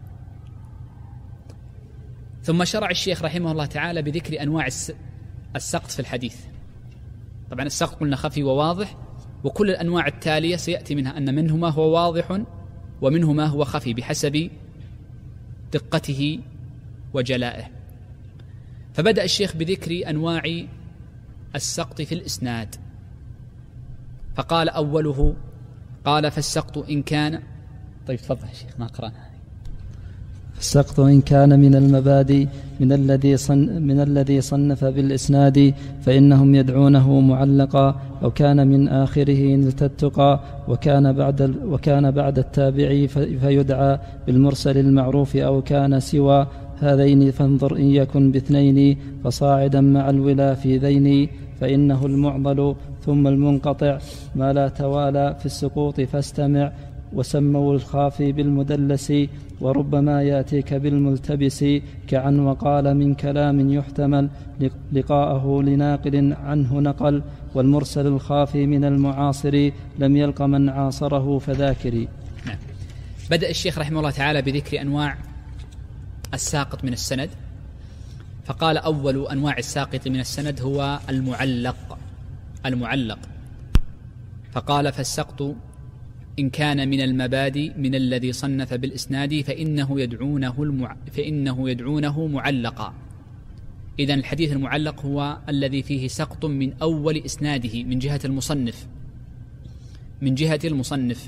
ثم شرع الشيخ رحمه الله تعالى بذكر أنواع السقط في الحديث. طبعا السقط قلنا خفي وواضح، وكل الأنواع التالية سيأتي منها أن منه ما هو واضح ومنه ما هو خفي بحسب دقته وجلائه. فبدأ الشيخ بذكر أنواع السقط في الإسناد، فقال: أوله قال: فالسقط إن كان. طيب تفضل يا شيخ نقرأنا. السقط إن كان من المبادئ من الذي صن من الذي صنف بالإسناد فإنهم يدعونه معلقا، أو كان من آخره نلتتقا، وكان بعد وكان بعد التابعي فيدعى بالمرسل المعروف، أو كان سوى هذين فانظر إن يكن باثنين فصاعدا مع الولا في ذين، فإنه المعضل ثم المنقطع ما لا توالى في السقوط فاستمع، وسموا الخافي بالمدلس، وربما يأتيك بالملتبس كعن وقال من كلام يحتمل لقاءه لناقل عنه نقل، والمرسل الخافي من المعاصر لم يلق من عاصره فذاكري. نعم. بدأ الشيخ رحمه الله تعالى بذكر أنواع الساقط من السند، فقال: أول أنواع الساقط من السند هو المعلق المعلق فقال: فالسقط إن كان من المبادئ من الذي صنف بالإسناد فإنه يدعونه, المع... فإنه يدعونه معلقا. إذن الحديث المعلق هو الذي فيه سقط من أول إسناده من جهة المصنف من جهة المصنف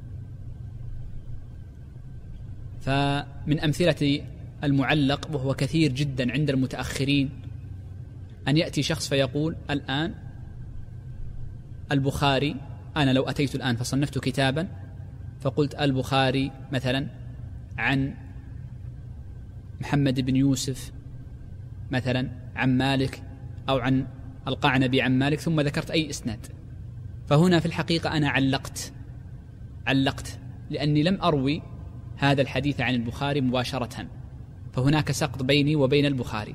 فمن أمثلة المعلق، وهو كثير جدا عند المتأخرين، أن يأتي شخص فيقول: الآن البخاري، أنا لو أتيت الآن فصنفت كتابا فقلت البخاري مثلا عن محمد بن يوسف مثلا عن مالك، أو عن القعنبي عن مالك، ثم ذكرت أي إسناد، فهنا في الحقيقة أنا علقت علقت لأني لم أروي هذا الحديث عن البخاري مباشرة، فهناك سقط بيني وبين البخاري.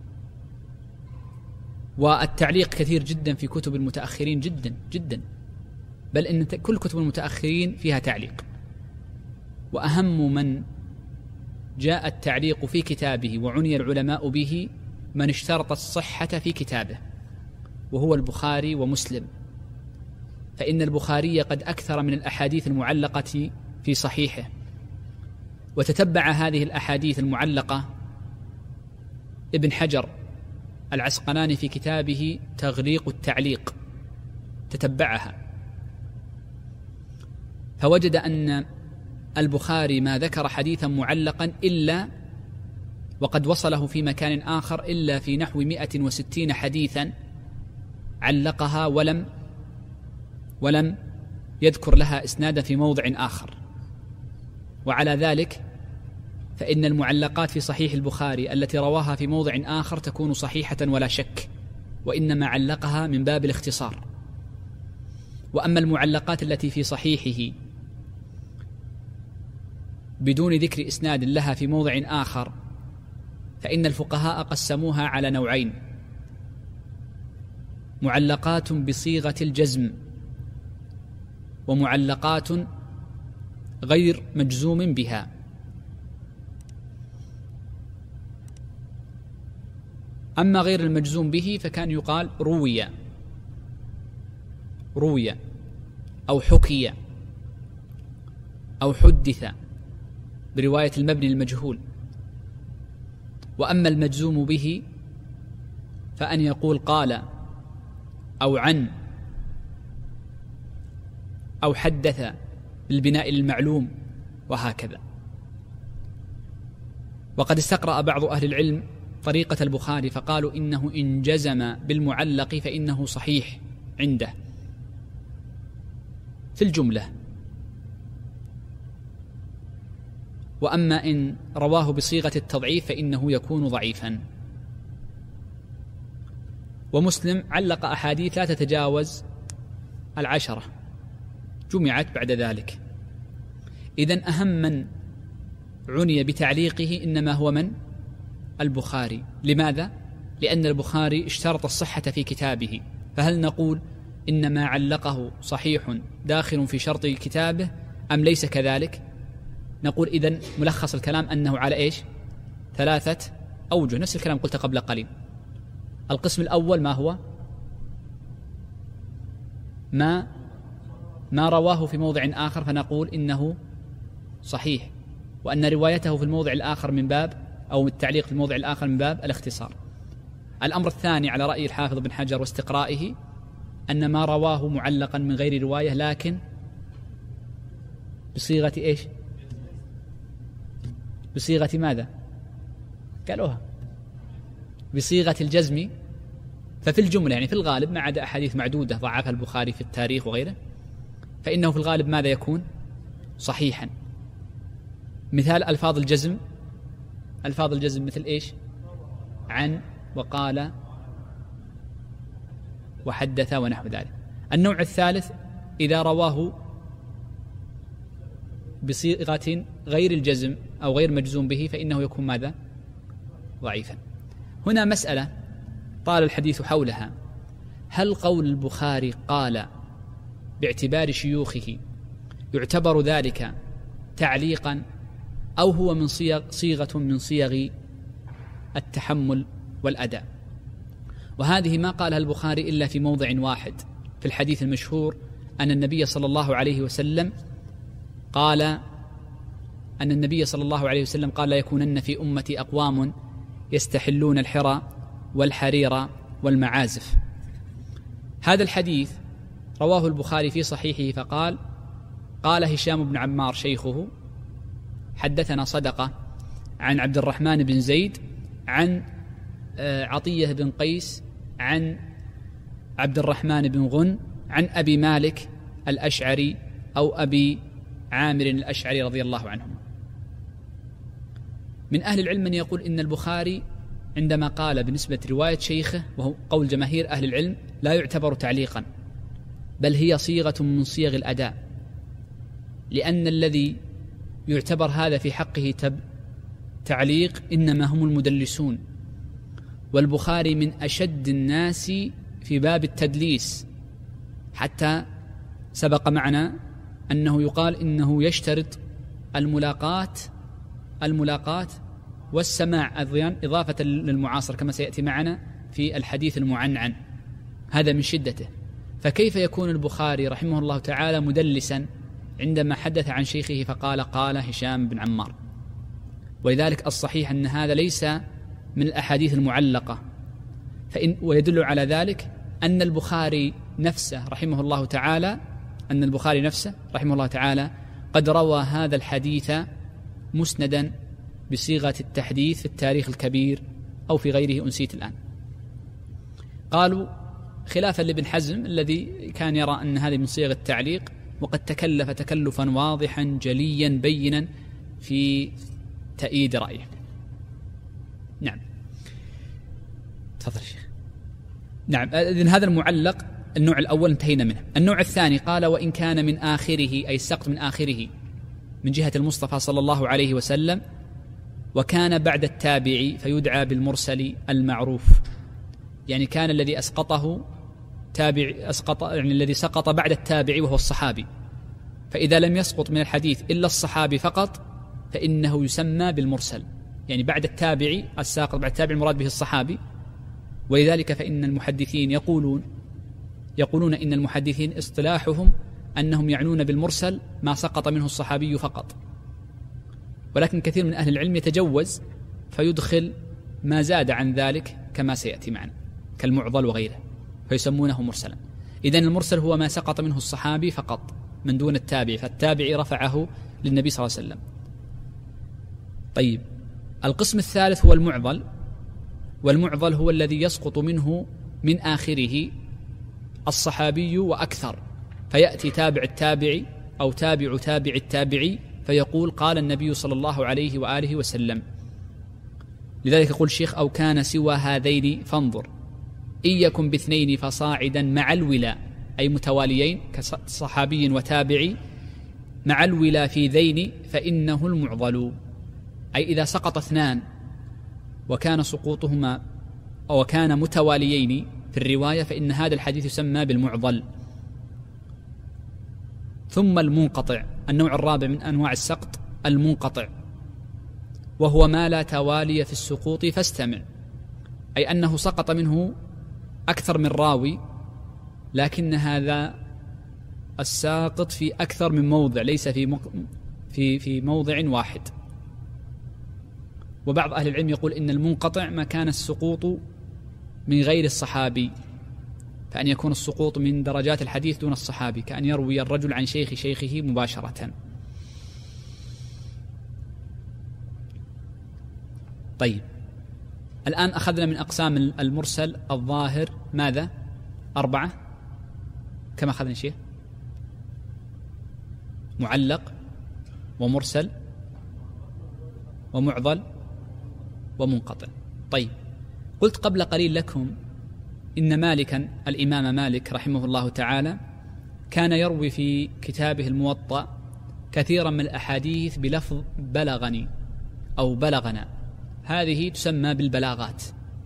والتعليق كثير جدا في كتب المتأخرين جدا جدا، بل إن كل كتب المتأخرين فيها تعليق، وأهم من جاء التعليق في كتابه وعني العلماء به من اشترط الصحة في كتابه، وهو البخاري ومسلم، فإن البخاري قد أكثر من الأحاديث المعلقة في صحيحه، وتتبع هذه الأحاديث المعلقة ابن حجر العسقلاني في كتابه تغليق التعليق، تتبعها فوجد أن البخاري ما ذكر حديثا معلقا إلا وقد وصله في مكان آخر إلا في نحو مئة وستين حديثا علقها ولم ولم يذكر لها إسنادا في موضع آخر. وعلى ذلك فإن المعلقات في صحيح البخاري التي رواها في موضع آخر تكون صحيحة ولا شك، وإنما علقها من باب الاختصار. وأما المعلقات التي في صحيحه بدون ذكر إسناد لها في موضع آخر فإن الفقهاء قسموها على نوعين: معلقات بصيغة الجزم ومعلقات غير مجزوم بها. أما غير المجزوم به فكان يقال روي روي أو حكي أو حدث برواية المبني المجهول. وأما المجزوم به فأن يقول قال أو عن أو حدث بالبناء المعلوم وهكذا. وقد استقرأ بعض أهل العلم طريقة البخاري فقالوا إنه إن جزم بالمعلق فإنه صحيح عنده في الجملة، وأما إن رواه بصيغة التضعيف فإنه يكون ضعيفا. ومسلم علق أحاديث لا تتجاوز العشرة جمعت بعد ذلك. إذن أهم من عني بتعليقه إنما هو من؟ البخاري. لماذا؟ لأن البخاري اشترط الصحة في كتابه، فهل نقول إن ما علقه صحيح داخل في شرط كتابه أم ليس كذلك؟ نقول إذن ملخص الكلام أنه على إيش؟ ثلاثة أوجه، نفس الكلام قلت قبل قليل. القسم الأول ما هو؟ ما ما رواه في موضع آخر فنقول إنه صحيح، وأن روايته في الموضع الآخر من باب أو التعليق في الموضع الآخر من باب الاختصار. الأمر الثاني على رأي الحافظ بن حجر واستقرائه أن ما رواه معلقا من غير رواية لكن بصيغة إيش؟ بصيغة ماذا؟ قالوها بصيغة الجزم. ففي الجملة يعني في الغالب ما عدا أحاديث معدودة ضعفها البخاري في التاريخ وغيره فإنه في الغالب ماذا يكون؟ صحيحا. مثال ألفاظ الجزم، ألفاظ الجزم مثل إيش؟ عن وقال وحدث ونحو ذلك. النوع الثالث إذا رواه بصيغة غير الجزم أو غير مجزوم به فإنه يكون ماذا؟ ضعيفا. هنا مسألة طال الحديث حولها، هل قول البخاري قال باعتبار شيوخه يعتبر ذلك تعليقا أو هو من صيغ صيغة من صيغ التحمل والأداء؟ وهذه ما قالها البخاري إلا في موضع واحد في الحديث المشهور أن النبي صلى الله عليه وسلم قال أن النبي صلى الله عليه وسلم قال لا يكونن في أمتي أقوام يستحلون الحرى والحرير والمعازف. هذا الحديث رواه البخاري في صحيحه فقال قال هشام بن عمار شيخه حدثنا صدقة عن عبد الرحمن بن زيد عن عطية بن قيس عن عبد الرحمن بن غن عن أبي مالك الأشعري أو أبي عامر الأشعري رضي الله عنهم. من أهل العلم من يقول إن البخاري عندما قال بنسبة رواية شيخه وهو قول جماهير أهل العلم لا يعتبر تعليقا بل هي صيغة من صيغ الأداء، لأن الذي يعتبر هذا في حقه تب تعليق إنما هم المدلسون، والبخاري من أشد الناس في باب التدليس، حتى سبق معنا أنه يقال إنه يشترط الملاقات الملاقات والسماع إضافة للمعاصر كما سيأتي معنا في الحديث المعنعن، هذا من شدته. فكيف يكون البخاري رحمه الله تعالى مدلسا عندما حدث عن شيخه فقال قال هشام بن عمار؟ ولذلك الصحيح أن هذا ليس من الأحاديث المعلقة، فإن ويدل على ذلك أن البخاري نفسه رحمه الله تعالى أن البخاري نفسه رحمه الله تعالى قد روى هذا الحديث مسندا بصيغة التحديث في التاريخ الكبير أو في غيره أنسيت الآن. قالوا خلافا لابن حزم الذي كان يرى أن هذه من صيغ التعليق، وقد تكلف تكلفا واضحا جليا بينا في تأييد رأيه. نعم تفضل شيخ. نعم إذن هذا المعلق النوع الأول انتهينا منه. النوع الثاني قال وإن كان من آخره أي السقط من آخره من جهة المصطفى صلى الله عليه وسلم وكان بعد التابعي فيدعى بالمرسل المعروف، يعني كان الذي أسقطه تابع أسقط يعني الذي سقط بعد التابعي وهو الصحابي فإذا لم يسقط من الحديث إلا الصحابي فقط فإنه يسمى بالمرسل، يعني بعد التابعي الساقط بعد التابعي المراد به الصحابي. ولذلك فإن المحدثين يقولون يقولون إن المحدثين اصطلاحهم أنهم يعنون بالمرسل ما سقط منه الصحابي فقط، ولكن كثير من أهل العلم يتجوز فيدخل ما زاد عن ذلك كما سيأتي معنا كالمعضل وغيره فيسمونه مرسلا. إذن المرسل هو ما سقط منه الصحابي فقط من دون التابع، فالتابعي رفعه للنبي صلى الله عليه وسلم. طيب، القسم الثالث هو المعضل، والمعضل هو الذي يسقط منه من آخره الصحابي وأكثر، فيأتي تابع التابعي أو تابع تابع التابعي فيقول قال النبي صلى الله عليه وآله وسلم. لذلك يقول الشيخ أو كان سوى هذين فانظر إن يكن باثنين فصاعدا مع الولا، أي متواليين كصحابي وتابعي مع الولا في ذين فإنه المعضل، أي إذا سقط اثنان وكان سقوطهما أو كان متواليين في الرواية فإن هذا الحديث يسمى بالمعضل. ثم المنقطع، النوع الرابع من أنواع السقط المنقطع، وهو ما لا توالي في السقوط فاستمع، أي أنه سقط منه أكثر من راوي لكن هذا الساقط في أكثر من موضع ليس في مق... في في موضع واحد. وبعض أهل العلم يقول إن المنقطع ما كان السقوط من غير الصحابي، فأن يكون السقوط من درجات الحديث دون الصحابي، كأن يروي الرجل عن شيخ شيخه مباشرة. طيب، الآن أخذنا من أقسام المرسل الظاهر ماذا؟ أربعة كما أخذنا شيء معلق ومرسل ومعضل ومنقطع. طيب، قلت قبل قليل لكم إن مالكا الإمام مالك رحمه الله تعالى كان يروي في كتابه الموطأ كثيرا من الأحاديث بلفظ بلغني أو بلغنا، هذه تسمى بالبلاغات.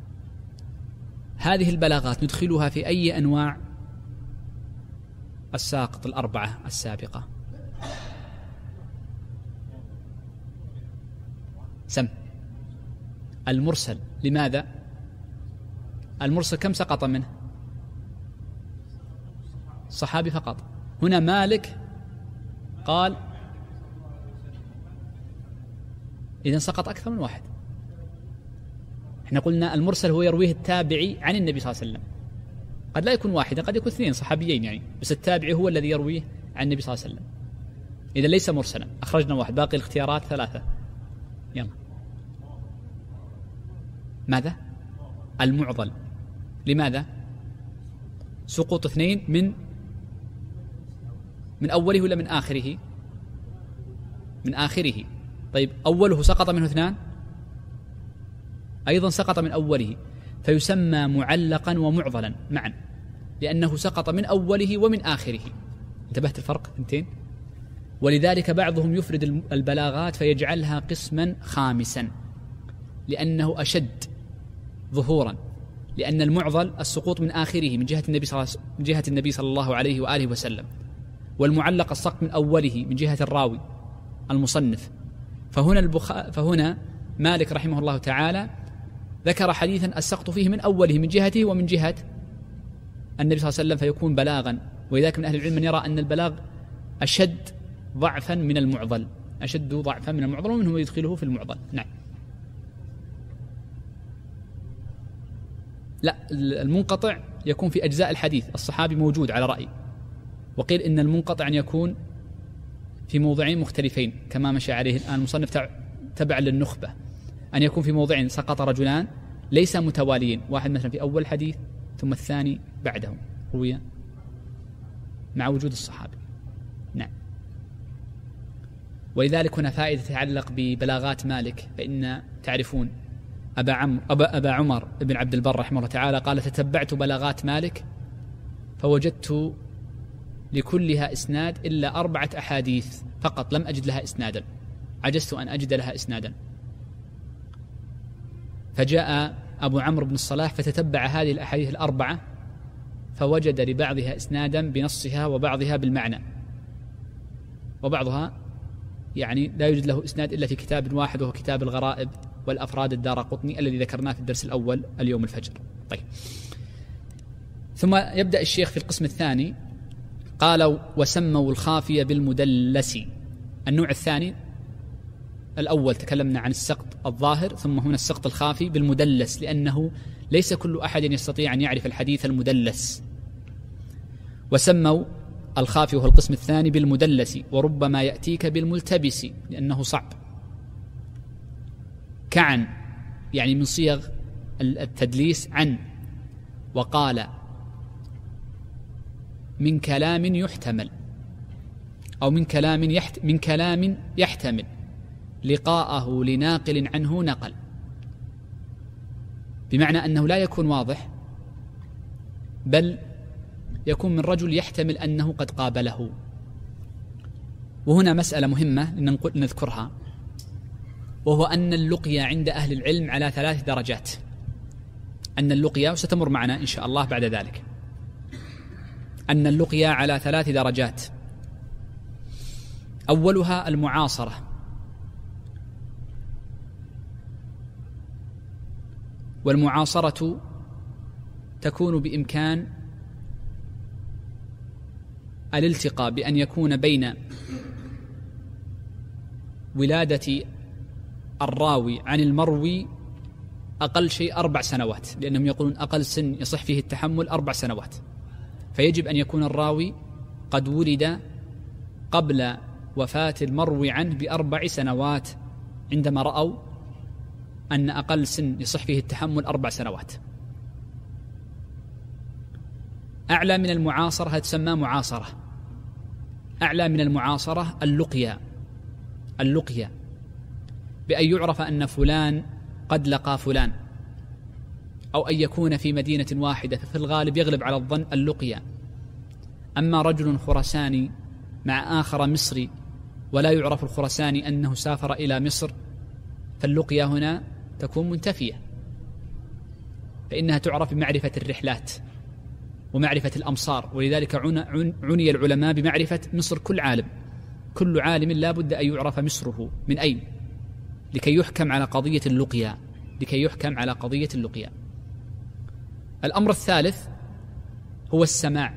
هذه البلاغات ندخلها في أي أنواع الساقط الأربعة السابقة؟ سم المرسل. لماذا؟ المرسل كم سقط منه؟ صحابي فقط. هنا مالك قال إذن سقط أكثر من واحد. احنا قلنا المرسل هو يرويه التابعي عن النبي صلى الله عليه وسلم، قد لا يكون واحدا قد يكون اثنين صحابيين يعني، بس التابعي هو الذي يرويه عن النبي صلى الله عليه وسلم. إذا ليس مرسلا، أخرجنا واحد، باقي الاختيارات ثلاثة. يلا، ماذا؟ المعضل. لماذا؟ سقوط اثنين من من أوله ولا من آخره؟ من آخره. طيب، أوله سقط منه اثنان، أيضا سقط من أوله، فيسمى معلقا ومعضلا معا، لأنه سقط من أوله ومن آخره. انتبهت الفرق اثنتين؟ ولذلك بعضهم يفرد البلاغات فيجعلها قسما خامسا لأنه أشد ظهورا، لأن المعضل السقوط من آخره من جهة النبي صلى من جهة النبي صلى الله عليه وآله وسلم، والمعلق السقط من أوله من جهة الراوي المصنف. فهنا البخ... فهنا مالك رحمه الله تعالى ذكر حديثا السقط فيه من أوله من جهته ومن جهة النبي صلى الله عليه وسلم فيكون بلاغا. ولذلك من أهل العلم من يرى أن البلاغ أشد ضعفا من المعضل، أشد ضعفا من المعضل، ومنهم يدخله في المعضل. نعم. لا، المنقطع يكون في أجزاء الحديث، الصحابي موجود على رأي، وقيل إن المنقطع أن يكون في موضعين مختلفين كما مشى عليه الآن المصنف تبع للنخبة، أن يكون في موضعين سقط رجلان ليس متواليين، واحد مثلا في أول حديث ثم الثاني بعده روي مع وجود الصحابي. نعم. ولذلك هنا فائدة تتعلق ببلاغات مالك، فإن تعرفون أبا, عمر أبا, أبا عمر بن عبد البر رحمه الله تعالى قال تتبعت بلاغات مالك فوجدت لكلها إسناد إلا أربعة أحاديث فقط لم أجد لها إسنادا، عجزت أن أجد لها إسنادا. فجاء أبو عمرو بن الصلاح فتتبع هذه الأحاديث الأربعة فوجد لبعضها إسنادا بنصها وبعضها بالمعنى، وبعضها يعني لا يوجد له إسناد إلا في كتاب واحد وهو كتاب الغرائب والأفراد الدارقطني الذي ذكرناه في الدرس الأول اليوم الفجر. طيب، ثم يبدأ الشيخ في القسم الثاني، قال وسموا الخافي بالمدلس. النوع الثاني، الأول تكلمنا عن السقط الظاهر، ثم هنا السقط الخافي بالمدلس، لأنه ليس كل أحد يستطيع أن يعرف الحديث المدلس. وسموا الخافي وهو القسم الثاني بالمدلس، وربما يأتيك بالملتبس لأنه صعب، كعن يعني من صيغ التدليس عن، وقال من كلام يحتمل أو من كلام يحت من كلام يحتمل لقاءه لناقل عنه نقل، بمعنى أنه لا يكون واضح بل يكون من رجل يحتمل أنه قد قابله. وهنا مسألة مهمة نذكرها، وهو أن اللقيا عند أهل العلم على ثلاث درجات. أن اللقيا، وستمر معنا إن شاء الله بعد ذلك، أن اللقيا على ثلاث درجات. أولها المعاصرة، والمعاصرة تكون بإمكان الالتقاء بأن يكون بين ولادة الراوي عن المروي أقل شيء أربع سنوات، لأنهم يقولون أقل سن يصح فيه التحمل أربع سنوات، فيجب أن يكون الراوي قد ولد قبل وفاة المروي عنه بأربع سنوات، عندما رأوا أن أقل سن يصح فيه التحمل أربع سنوات. أعلى من المعاصرة تسمى معاصرة، أعلى من المعاصرة اللقيا، اللقيا بأن يعرف أن فلان قد لقى فلان، أو أن يكون في مدينة واحدة، ففي الغالب يغلب على الظن اللقيا. أما رجل خرساني مع آخر مصري ولا يعرف الخرساني أنه سافر إلى مصر، فاللقيا هنا تكون منتفية، فإنها تعرف بمعرفة الرحلات ومعرفة الأمصار، ولذلك عني العلماء بمعرفة مصر كل عالم، كل عالم لا بد أن يعرف مصره من أين، لكي يحكم على قضية اللقيا، لكي يحكم على قضية اللقيا. الأمر الثالث هو السماع،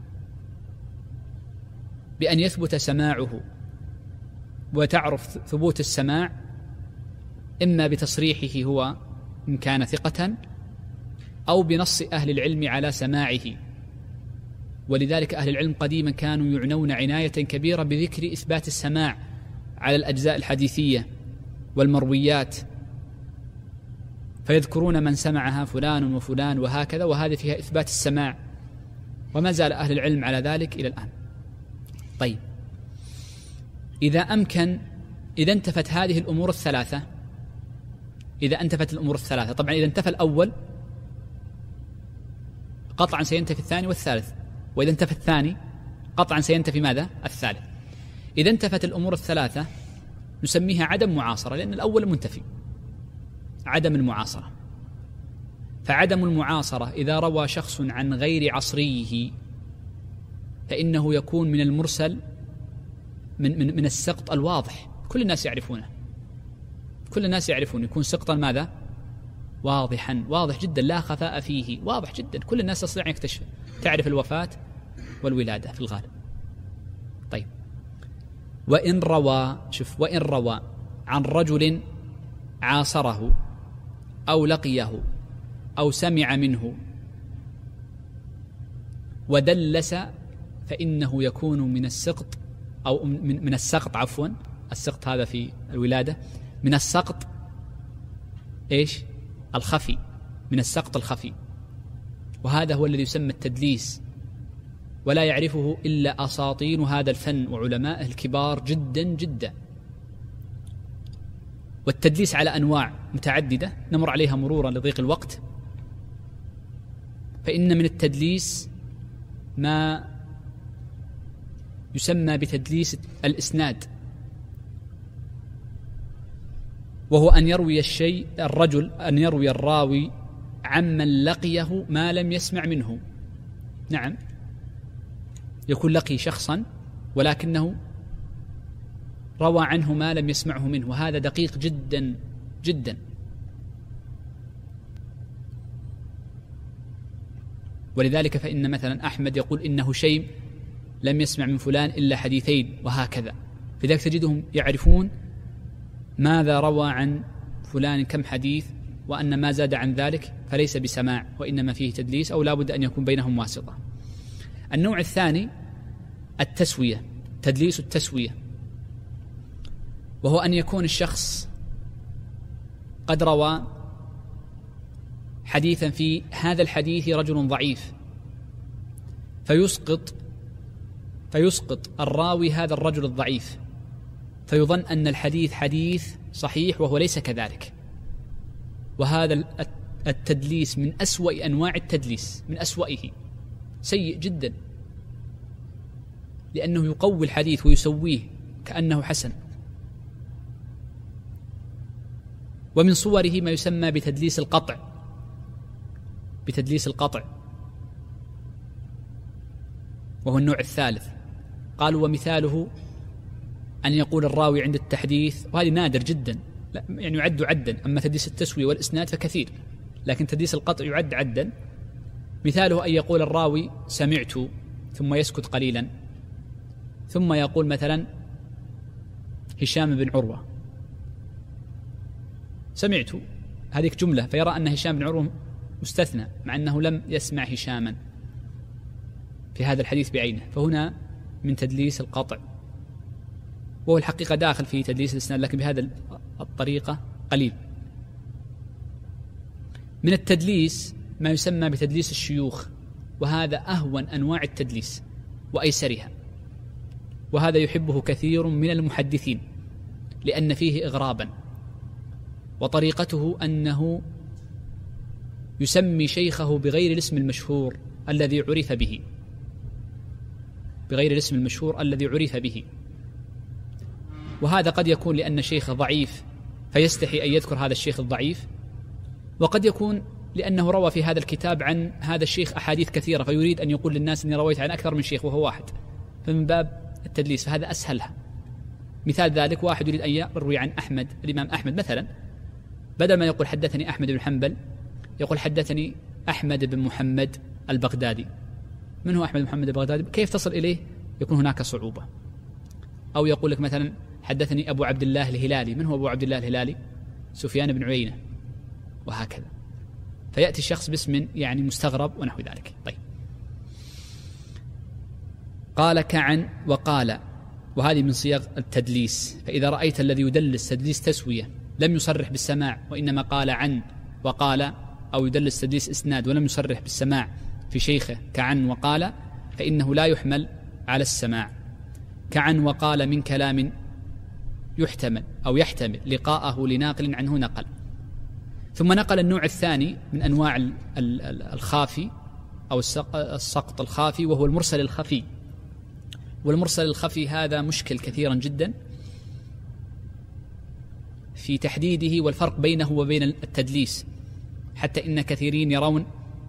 بأن يثبت سماعه، وتعرف ثبوت السماع إما بتصريحه هو إن كان ثقة، أو بنص أهل العلم على سماعه. ولذلك أهل العلم قديما كانوا يعنون عناية كبيرة بذكر إثبات السماع على الأجزاء الحديثية والمرويات، فيذكرون من سمعها فلان وفلان وهكذا، وهذه فيها إثبات السماع، وما زال أهل العلم على ذلك إلى الآن. طيب، إذا أمكن، إذا انتفت هذه الأمور الثلاثة، إذا انتفت الأمور الثلاثة، طبعا إذا انتفى الأول قطعا سينتفي الثاني والثالث، وإذا انتفى الثاني قطعا سينتفي ماذا؟ الثالث. إذا انتفت الأمور الثلاثة نسميها عدم معاصرة، لأن الأول منتفي، عدم المعاصرة. فعدم المعاصرة إذا روى شخص عن غير عصريه فإنه يكون من المرسل، من, من, من السقط الواضح، كل الناس يعرفونه، كل الناس يعرفون، يكون سقطا ماذا؟ واضحا، واضح جدا، لا خفاء فيه، واضح جدا، كل الناس تستطيع أن يكتشفه، تعرف الوفاة والولادة في الغالب. طيب، وإن روى، شوف، وإن روى عن رجل عاصره أو لقيه أو سمع منه ودلس، فإنه يكون من السقط، أو من, من السقط عفوا السقط هذا في الولادة، من السقط إيش؟ الخفي، من السقط الخفي، وهذا هو الذي يسمى التدليس، ولا يعرفه إلا أساطين هذا الفن وعلماء الكبار جدا جدا. والتدليس على أنواع متعددة نمر عليها مرورا لضيق الوقت. فإن من التدليس ما يسمى بتدليس الإسناد، وهو أن يروي الشيء الرجل أن يروي الراوي عمن لقيه ما لم يسمع منه. نعم، يكون لقي شخصا ولكنه روى عنه ما لم يسمعه منه، وهذا دقيق جدا جدا. ولذلك فإن مثلا أحمد يقول إن هشيم لم يسمع من فلان إلا حديثين وهكذا، لذلك تجدهم يعرفون ماذا روى عن فلان كم حديث، وأن ما زاد عن ذلك فليس بسماع وإنما فيه تدليس، أو لا بد أن يكون بينهم واسطة. النوع الثاني التسوية، تدليس التسوية، وهو أن يكون الشخص قد روى حديثا في هذا الحديث رجل ضعيف، فيسقط فيسقط الراوي هذا الرجل الضعيف، فيظن أن الحديث حديث صحيح وهو ليس كذلك. وهذا التدليس من أسوأ أنواع التدليس، من أسوأه، سيء جدا، لأنه يقوي الحديث ويسويه كأنه حسن. ومن صوره ما يسمى بتدليس القطع، بتدليس القطع وهو النوع الثالث. قالوا ومثاله أن يقول الراوي عند التحديث، وهذه نادر جدا، لا يعني يعد عدا، أما تدليس التسوية والإسناد فكثير، لكن تدليس القطع يعد عدا. مثاله أن يقول الراوي سمعت ثم يسكت قليلا، ثم يقول مثلا هشام بن عروة، سمعت هذه جملة، فيرى أن هشام بن عروة مستثنى مع أنه لم يسمع هشاما في هذا الحديث بعينه، فهنا من تدليس القطع، وهو الحقيقة داخل في تدليس الإسناد لكن بهذا الطريقة قليل. من التدليس ما يسمى بتدليس الشيوخ، وهذا أهون أنواع التدليس وأيسرها، وهذا يحبه كثير من المحدثين لأن فيه إغرابا. وطريقته أنه يسمي شيخه بغير الاسم المشهور الذي عرف به، بغير الاسم المشهور الذي عرف به. وهذا قد يكون لأن الشيخ ضعيف فيستحي أن يذكر هذا الشيخ الضعيف، وقد يكون لأنه روى في هذا الكتاب عن هذا الشيخ أحاديث كثيرة فيريد أن يقول للناس أني رويت عن أكثر من شيخ وهو واحد، فمن باب التدليس، فهذا أسهلها. مثال ذلك واحد يريد أن يروي عن أحمد، الإمام أحمد مثلا، بدل ما يقول حدثني أحمد بن حنبل يقول حدثني أحمد بن محمد البغدادي. من هو أحمد بن محمد البغدادي؟ كيف تصل إليه؟ يكون هناك صعوبة. أو يقول لك مثلا حدثني أبو عبد الله الهلالي. من هو أبو عبد الله الهلالي؟ سفيان بن عيينة، وهكذا، فيأتي الشخص باسم يعني مستغرب ونحو ذلك. طيب، قال كعن وقال، وهذه من صيغ التدليس. فإذا رأيت الذي يدلس تدليس تسوية لم يصرح بالسماع وإنما قال عن وقال، أو يدلس تدليس إسناد ولم يصرح بالسماع في شيخه كعن وقال، فإنه لا يحمل على السماع. كعن وقال من كلام يحتمل أو يحتمل لقاءه لناقل عنه نقل. ثم نقل النوع الثاني من أنواع الخافي أو السقط الخافي، وهو المرسل الخفي. والمرسل الخفي هذا مشكل كثيرا جدا في تحديده والفرق بينه وبين التدليس، حتى إن كثيرين يرون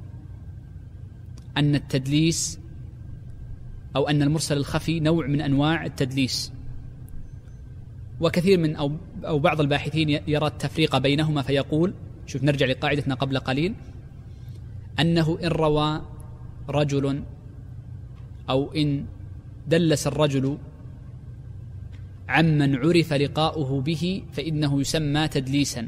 أن التدليس أو أن المرسل الخفي نوع من أنواع التدليس، وكثير من أو, أو بعض الباحثين يرى التفريق بينهما، فيقول، شوف نرجع لقاعدتنا قبل قليل، أنه إن روى رجل أو إن دلس الرجل عمن عرف لقاؤه به فإنه يسمى تدليسا،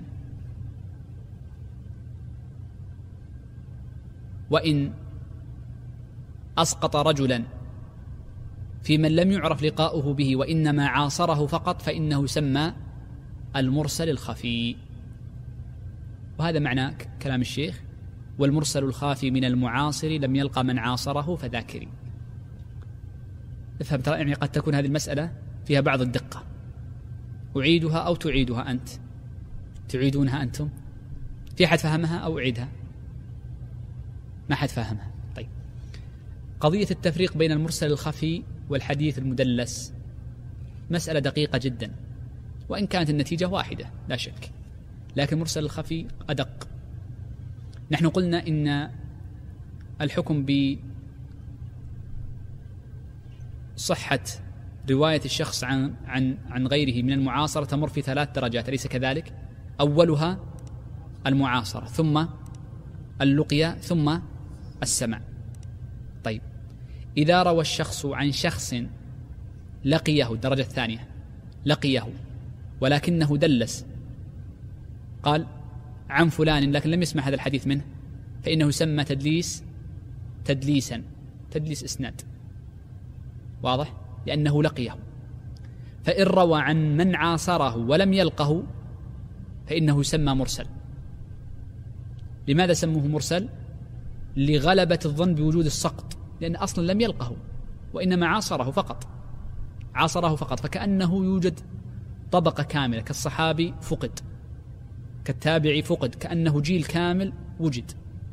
وإن أسقط رجلا في من لم يعرف لقاؤه به وإنما عاصره فقط فإنه يسمى المرسل الخفي. وهذا معنى كلام الشيخ: والمرسل الخافي من المعاصر لم يلقى من عاصره فذاكري. افهم، ترى يعني قد تكون هذه المسألة فيها بعض الدقة، أعيدها أو تعيدها أنت، تعيدونها أنتم؟ في أحد فهمها أو أعيدها؟ ما حد فهمها. طيب، قضية التفريق بين المرسل الخفي والحديث المدلس مسألة دقيقة جدا، وإن كانت النتيجة واحدة لا شك، لكن المرسل الخفي أدق. نحن قلنا إن الحكم بصحة رواية الشخص عن عن عن غيره من المعاصرة تمر في ثلاث درجات، أليس كذلك؟ أولها المعاصرة، ثم اللقيا، ثم السمع. طيب، إذا روى الشخص عن شخص لقيه، الدرجة الثانية، لقيه ولكنه دلس، قال عن فلان لكن لم يسمع هذا الحديث منه، فإنه يسمى تدليس تدليسا تدليس إسناد، واضح؟ لأنه لقيه. فإن روى عن من عاصره ولم يلقه فإنه يسمى مرسل. لماذا سموه مرسل؟ لغلبة الظن بوجود السقط، لأن أصلا لم يلقه وإنما عاصره فقط، عاصره فقط، فكأنه يوجد طبقة كاملة، كالصحابي فقد، كالتابعي فقد، كأنه جيل كامل وجد،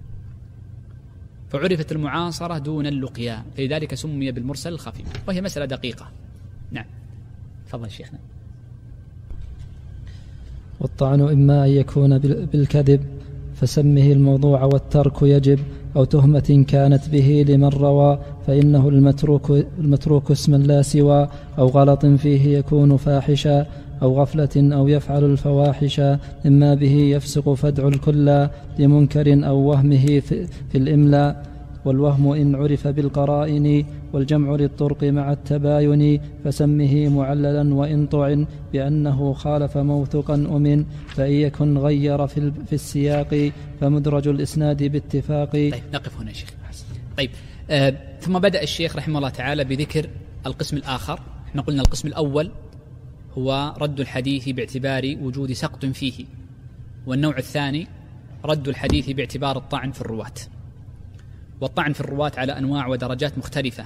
فعرفت المعاصرة دون اللقيا، فلذلك سمي بالمرسل الخفي، وهي مسألة دقيقة. نعم، تفضل شيخنا. والطعن إما أن يكون بالكذب فسمه الموضوع والترك يجب، أو تهمة كانت به لمن روى فإنه المتروك, المتروك اسما لا سوى، أو غلط فيه يكون فاحشا، أو غفلة أو يفعل الفواحش مما به يفسق فدع الكل لمنكر أو وهمه في, في الإملاء. والوهم إن عرف بالقرائن، والجمع للطرق مع التباين، فسمه معللا وإن طعن بأنه خالف موثقا أمن، فإن يكن غير في, في السياق فمدرج الإسناد باتفاق. طيب، نقف هنا شيخ. طيب، آه ثم بدأ الشيخ رحمه الله تعالى بذكر القسم الآخر. احنا قلنا القسم الأول هو رد الحديث باعتبار وجود سقط فيه، والنوع الثاني رد الحديث باعتبار الطعن في الرواة. والطعن في الرواة على أنواع ودرجات مختلفة،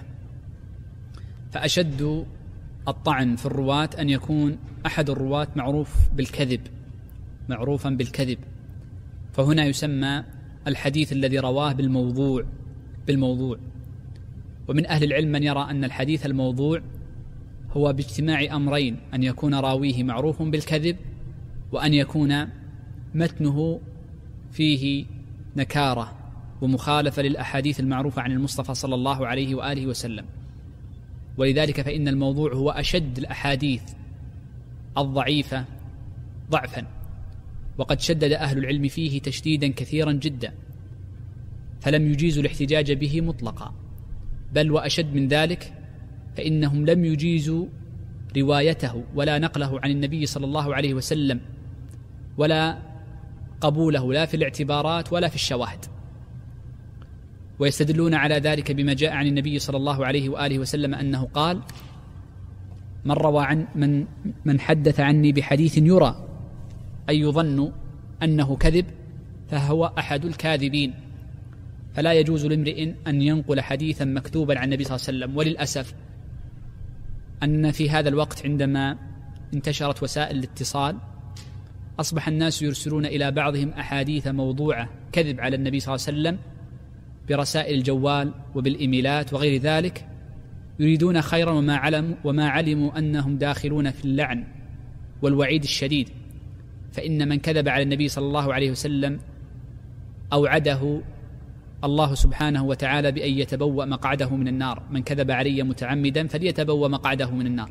فأشد الطعن في الرواة أن يكون أحد الرواة معروف بالكذب، معروفا بالكذب، فهنا يسمى الحديث الذي رواه بالموضوع بالموضوع. ومن أهل العلم من يرى أن الحديث الموضوع هو باجتماع أمرين: أن يكون راويه معروف بالكذب، وأن يكون متنه فيه نكارة ومخالفة للأحاديث المعروفة عن المصطفى صلى الله عليه وآله وسلم. ولذلك فإن الموضوع هو أشد الأحاديث الضعيفة ضعفا، وقد شدد أهل العلم فيه تشديدا كثيرا جدا، فلم يجيزوا الاحتجاج به مطلقا، بل وأشد من ذلك فإنهم لم يجيزوا روايته ولا نقله عن النبي صلى الله عليه وسلم، ولا قبوله لا في الاعتبارات ولا في الشواهد، ويستدلون على ذلك بما جاء عن النبي صلى الله عليه وآله وسلم أنه قال: من روى عن من من حدث عني بحديث يرى أي يظن أنه كذب فهو أحد الكاذبين. فلا يجوز لامرئ أن ينقل حديثا مكتوبا عن النبي صلى الله عليه وسلم. وللأسف أن في هذا الوقت عندما انتشرت وسائل الاتصال أصبح الناس يرسلون إلى بعضهم أحاديث موضوعة كذب على النبي صلى الله عليه وسلم برسائل الجوال وبالإيميلات وغير ذلك، يريدون خيرا وما علموا, وما علموا أنهم داخلون في اللعن والوعيد الشديد. فإن من كذب على النبي صلى الله عليه وسلم أوعده الله سبحانه وتعالى بأن يتبوأ مقعده من النار: من كذب علي متعمدا فليتبوأ مقعده من النار.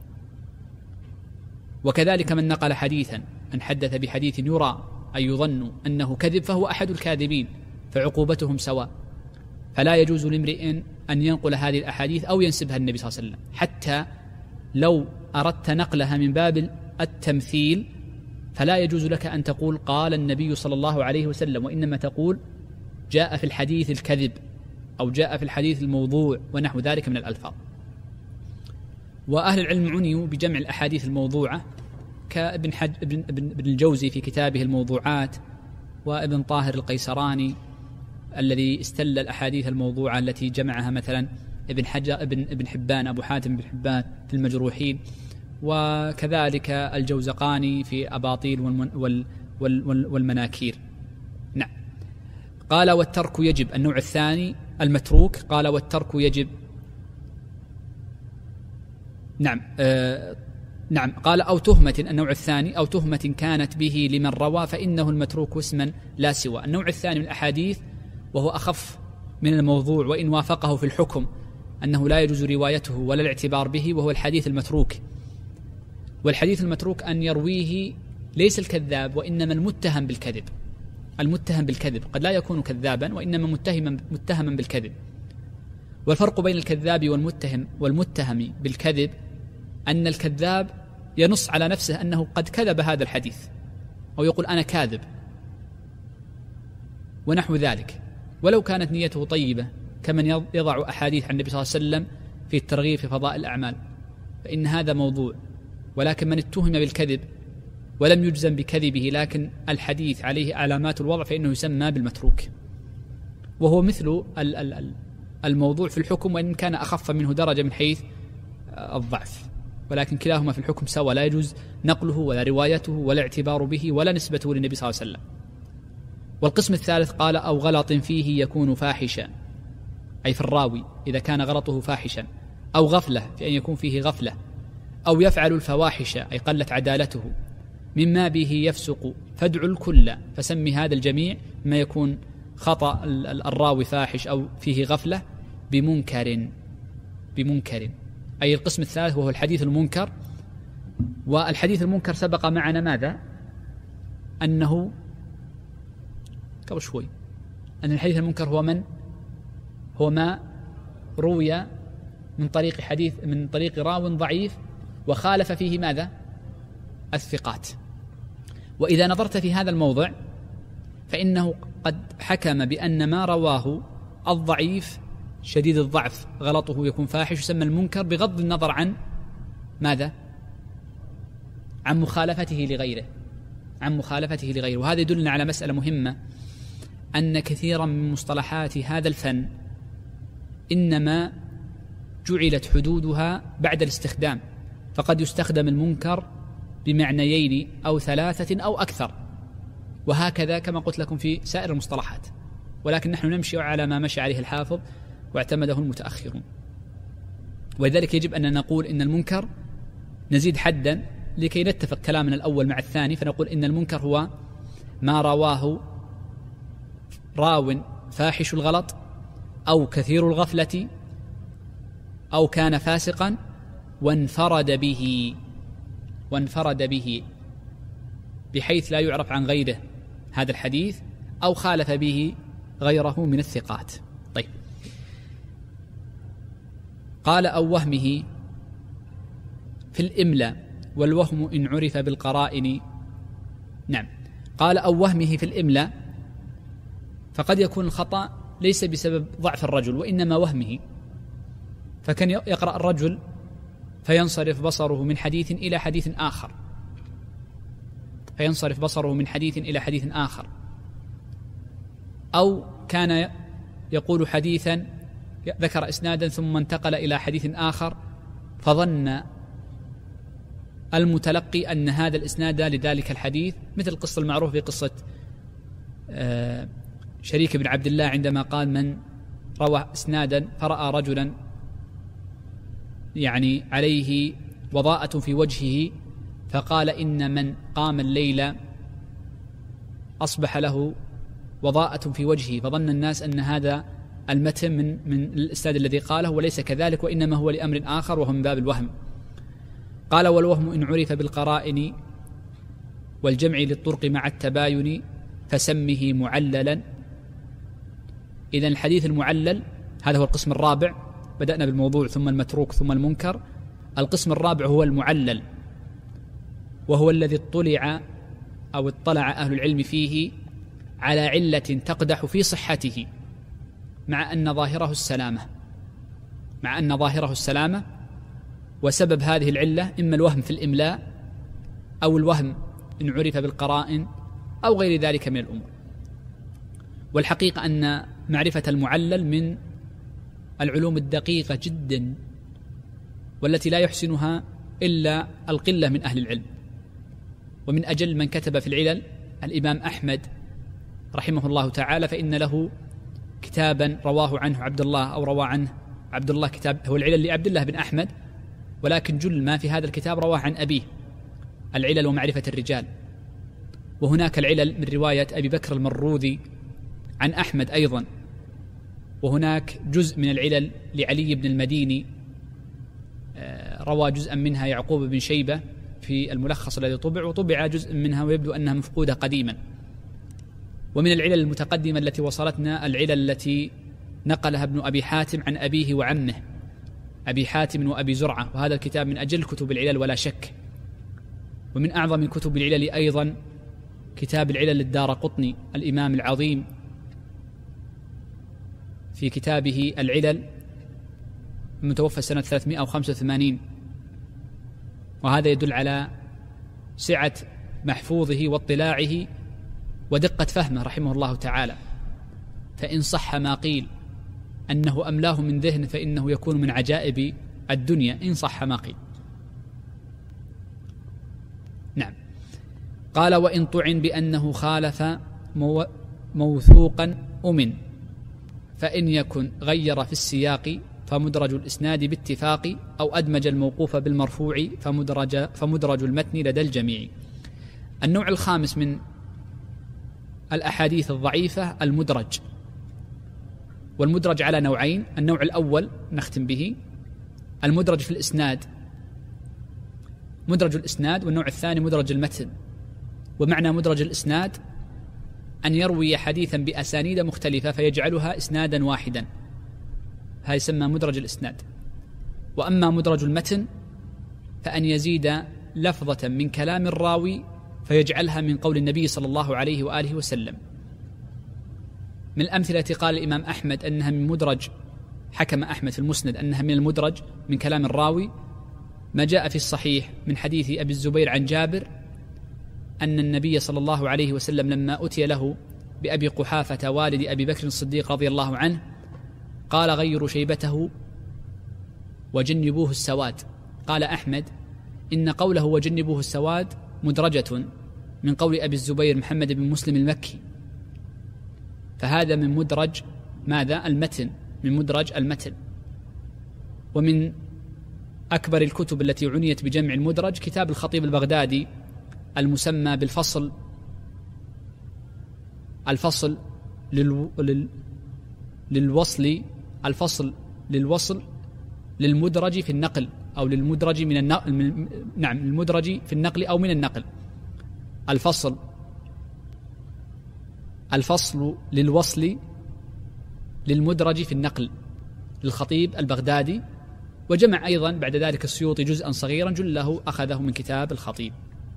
وكذلك من نقل حديثا، من حدث بحديث يرى أي يظن أنه كذب فهو أحد الكاذبين، فعقوبتهم سواء. فلا يجوز لامرئ أن ينقل هذه الأحاديث أو ينسبها النبي صلى الله عليه وسلم، حتى لو أردت نقلها من باب التمثيل فلا يجوز لك أن تقول قال النبي صلى الله عليه وسلم، وإنما تقول جاء في الحديث الكذب أو جاء في الحديث الموضوع ونحو ذلك من الألفاظ. وأهل العلم عنيوا بجمع الأحاديث الموضوعة كابن حج ابن, ابن, ابن الجوزي في كتابه الموضوعات، وابن طاهر القيسراني الذي استل الأحاديث الموضوعة التي جمعها مثلا ابن حجر ابن ابن حبان أبو حاتم بن حبان في المجروحين، وكذلك الجوزقاني في أباطيل والمن وال وال والمناكير. نعم. قال والترك يجب. النوع الثاني المتروك. قال والترك يجب. نعم آه نعم قال أو تهمة. النوع الثاني أو تهمة كانت به لمن روى فإنه المتروك اسما لا سوى. النوع الثاني من الأحاديث وهو أخف من الموضوع، وإن وافقه في الحكم أنه لا يجوز روايته ولا الاعتبار به، وهو الحديث المتروك. والحديث المتروك أن يرويه ليس الكذاب وإنما المتهم بالكذب. المتهم بالكذب قد لا يكون كذابا وإنما متهما متهما بالكذب. والفرق بين الكذاب والمتهم والمتهم بالكذب أن الكذاب ينص على نفسه أنه قد كذب هذا الحديث، أو يقول أنا كاذب ونحو ذلك، ولو كانت نيته طيبة كمن يضع أحاديث عن النبي صلى الله عليه وسلم في الترغيب في فضائل الأعمال، فإن هذا موضوع. ولكن من اتهم بالكذب ولم يجزم بكذبه لكن الحديث عليه علامات الوضع فإنه يسمى بالمتروك، وهو مثل الموضوع في الحكم وإن كان أخف منه درجة من حيث الضعف، ولكن كلاهما في الحكم سوا، لا يجوز نقله ولا روايته ولا اعتبار به ولا نسبته للنبي صلى الله عليه وسلم. والقسم الثالث قال أو غلط فيه يكون فاحشا، أي في الراوي إذا كان غلطه فاحشا، أو غفلة في أن يكون فيه غفلة، أو يفعل الفواحش أي قلت عدالته، مما به يفسق فادع الكل، فسمي هذا الجميع ما يكون خطأ الراوي فاحش أو فيه غفلة بمنكر بمنكر أي القسم الثالث وهو الحديث المنكر. والحديث المنكر سبق معنا ماذا؟ أنه قبل شوي أن الحديث المنكر هو من؟ هو ما روي من طريق حديث من طريق راو ضعيف وخالف فيه ماذا؟ الثقات. وإذا نظرت في هذا الموضع فإنه قد حكم بأن ما رواه الضعيف شديد الضعف غلطه يكون فاحش يسمى المنكر بغض النظر عن ماذا؟ عن مخالفته لغيره عن مخالفته لغيره وهذا يدلنا على مسألة مهمة، أن كثيرا من مصطلحات هذا الفن إنما جعلت حدودها بعد الاستخدام، فقد يستخدم المنكر بمعنيين أو ثلاثة أو أكثر، وهكذا كما قلت لكم في سائر المصطلحات، ولكن نحن نمشي على ما مشى عليه الحافظ واعتمده المتأخرون. ولذلك يجب أن نقول إن المنكر نزيد حدا لكي نتفق كلامنا الأول مع الثاني، فنقول إن المنكر هو ما رواه راو فاحش الغلط أو كثير الغفلة أو كان فاسقا وانفرد به وانفرد به بحيث لا يعرف عن غيره هذا الحديث أو خالف به غيره من الثقات. طيب، قال أو وهمه في الإملاء والوهم إن عرف بالقرائن. نعم، قال أو وهمه في الإملاء، فقد يكون الخطأ ليس بسبب ضعف الرجل وإنما وهمه، فكان يقرأ الرجل فينصرف بصره من حديث إلى حديث آخر فينصرف بصره من حديث إلى حديث آخر أو كان يقول حديثا ذكر إسنادا ثم انتقل إلى حديث آخر فظن المتلقي أن هذا الإسناد لذلك الحديث، مثل القصة المعروفة في قصة شريك بن عبد الله عندما قال من روى إسنادا فرأى رجلا يعني عليه وضاءة في وجهه فقال إن من قام الليل أصبح له وضاءة في وجهه، فظن الناس أن هذا المتن من من الإسناد الذي قاله وليس كذلك وإنما هو لأمر آخر وهو من باب الوهم. قال والوهم إن عرف بالقرائن والجمع للطرق مع التباين فسمه معللا. إذن الحديث المعلل هذا هو القسم الرابع، بدأنا بالموضوع ثم المتروك ثم المنكر. القسم الرابع هو المعلل، وهو الذي اطلع أو اطلع أهل العلم فيه على علة تقدح في صحته مع أن ظاهره السلامة مع أن ظاهره السلامة وسبب هذه العلة إما الوهم في الإملاء أو الوهم إن عرف بالقرائن أو غير ذلك من الأمور. والحقيقة أن معرفة المعلل من العلوم الدقيقة جدا والتي لا يحسنها إلا القلة من أهل العلم. ومن أجل من كتب في العلل الإمام أحمد رحمه الله تعالى، فإن له كتابا رواه عنه عبد الله أو روى عنه عبد الله، كتاب هو العلل لعبد الله بن أحمد، ولكن جل ما في هذا الكتاب رواه عن أبيه، العلل ومعرفة الرجال. وهناك العلل من رواية أبي بكر المروذي عن أحمد أيضا، وهناك جزء من العلل لعلي بن المديني روى جزءا منها يعقوب بن شيبة في الملخص الذي طبع، وطبع جزء منها ويبدو أنها مفقودة قديما. ومن العلل المتقدمة التي وصلتنا العلل التي نقلها ابن أبي حاتم عن أبيه وعمه أبي حاتم وأبي زرعة، وهذا الكتاب من أجل كتب العلل ولا شك. ومن أعظم كتب العلل أيضا كتاب العلل للدارقطني الإمام العظيم في كتابه العلل، المتوفى سنة ثلاثمائة وخمسة وثمانين، وهذا يدل على سعة محفوظه واطلاعه ودقة فهمه رحمه الله تعالى. فإن صح ما قيل أنه أملاه من ذهن فإنه يكون من عجائب الدنيا، إن صح ما قيل. نعم. قال: وإن طعن بأنه خالف مو موثوقا أمن، فإن يكن غير في السياق فمدرج الإسناد باتفاق، أو أدمج الموقوف بالمرفوع فمدرج, فمدرج المتن لدى الجميع. النوع الخامس من الأحاديث الضعيفة المدرج، والمدرج على نوعين. النوع الأول نختم به المدرج في الإسناد، مدرج الإسناد، والنوع الثاني مدرج المتن. ومعنى مدرج الإسناد أن يروي حديثا بأسانيد مختلفة فيجعلها إسنادا واحدا، هذا يسمى مدرج الإسناد. وأما مدرج المتن فأن يزيد لفظة من كلام الراوي فيجعلها من قول النبي صلى الله عليه وآله وسلم. من الأمثلة قال الإمام أحمد أنها من مدرج، حكم أحمد في المسند أنها من المدرج من كلام الراوي ما جاء في الصحيح من حديث أبي الزبير عن جابر أن النبي صلى الله عليه وسلم لما أتي له بأبي قحافة والد أبي بكر الصديق رضي الله عنه قال: غيروا شيبته وجنبوه السواد. قال أحمد: إن قوله وجنبوه السواد مدرجة من قول أبي الزبير محمد بن مسلم المكي، فهذا من مدرج ماذا؟ المتن، من مدرج المتن. ومن أكبر الكتب التي عنيت بجمع المدرج كتاب الخطيب البغدادي المسمى بالفصل، الفصل للو... لل... للوصل الفصل للوصل للمدرج في النقل أو للمدرج من النقل، نعم المدرج في النقل أو من النقل. الفصل الفصل للوصل للمدرج في النقل للخطيب البغدادي. وجمع أيضا بعد ذلك السيوطي جزءا صغيرا جله أخذه من كتاب الخطيب.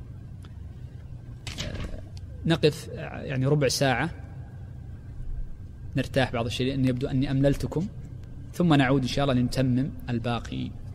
نقف يعني ربع ساعة نرتاح بعض الشيء لأن يبدو أني أمللتكم، ثم نعود إن شاء الله لنتمم الباقي.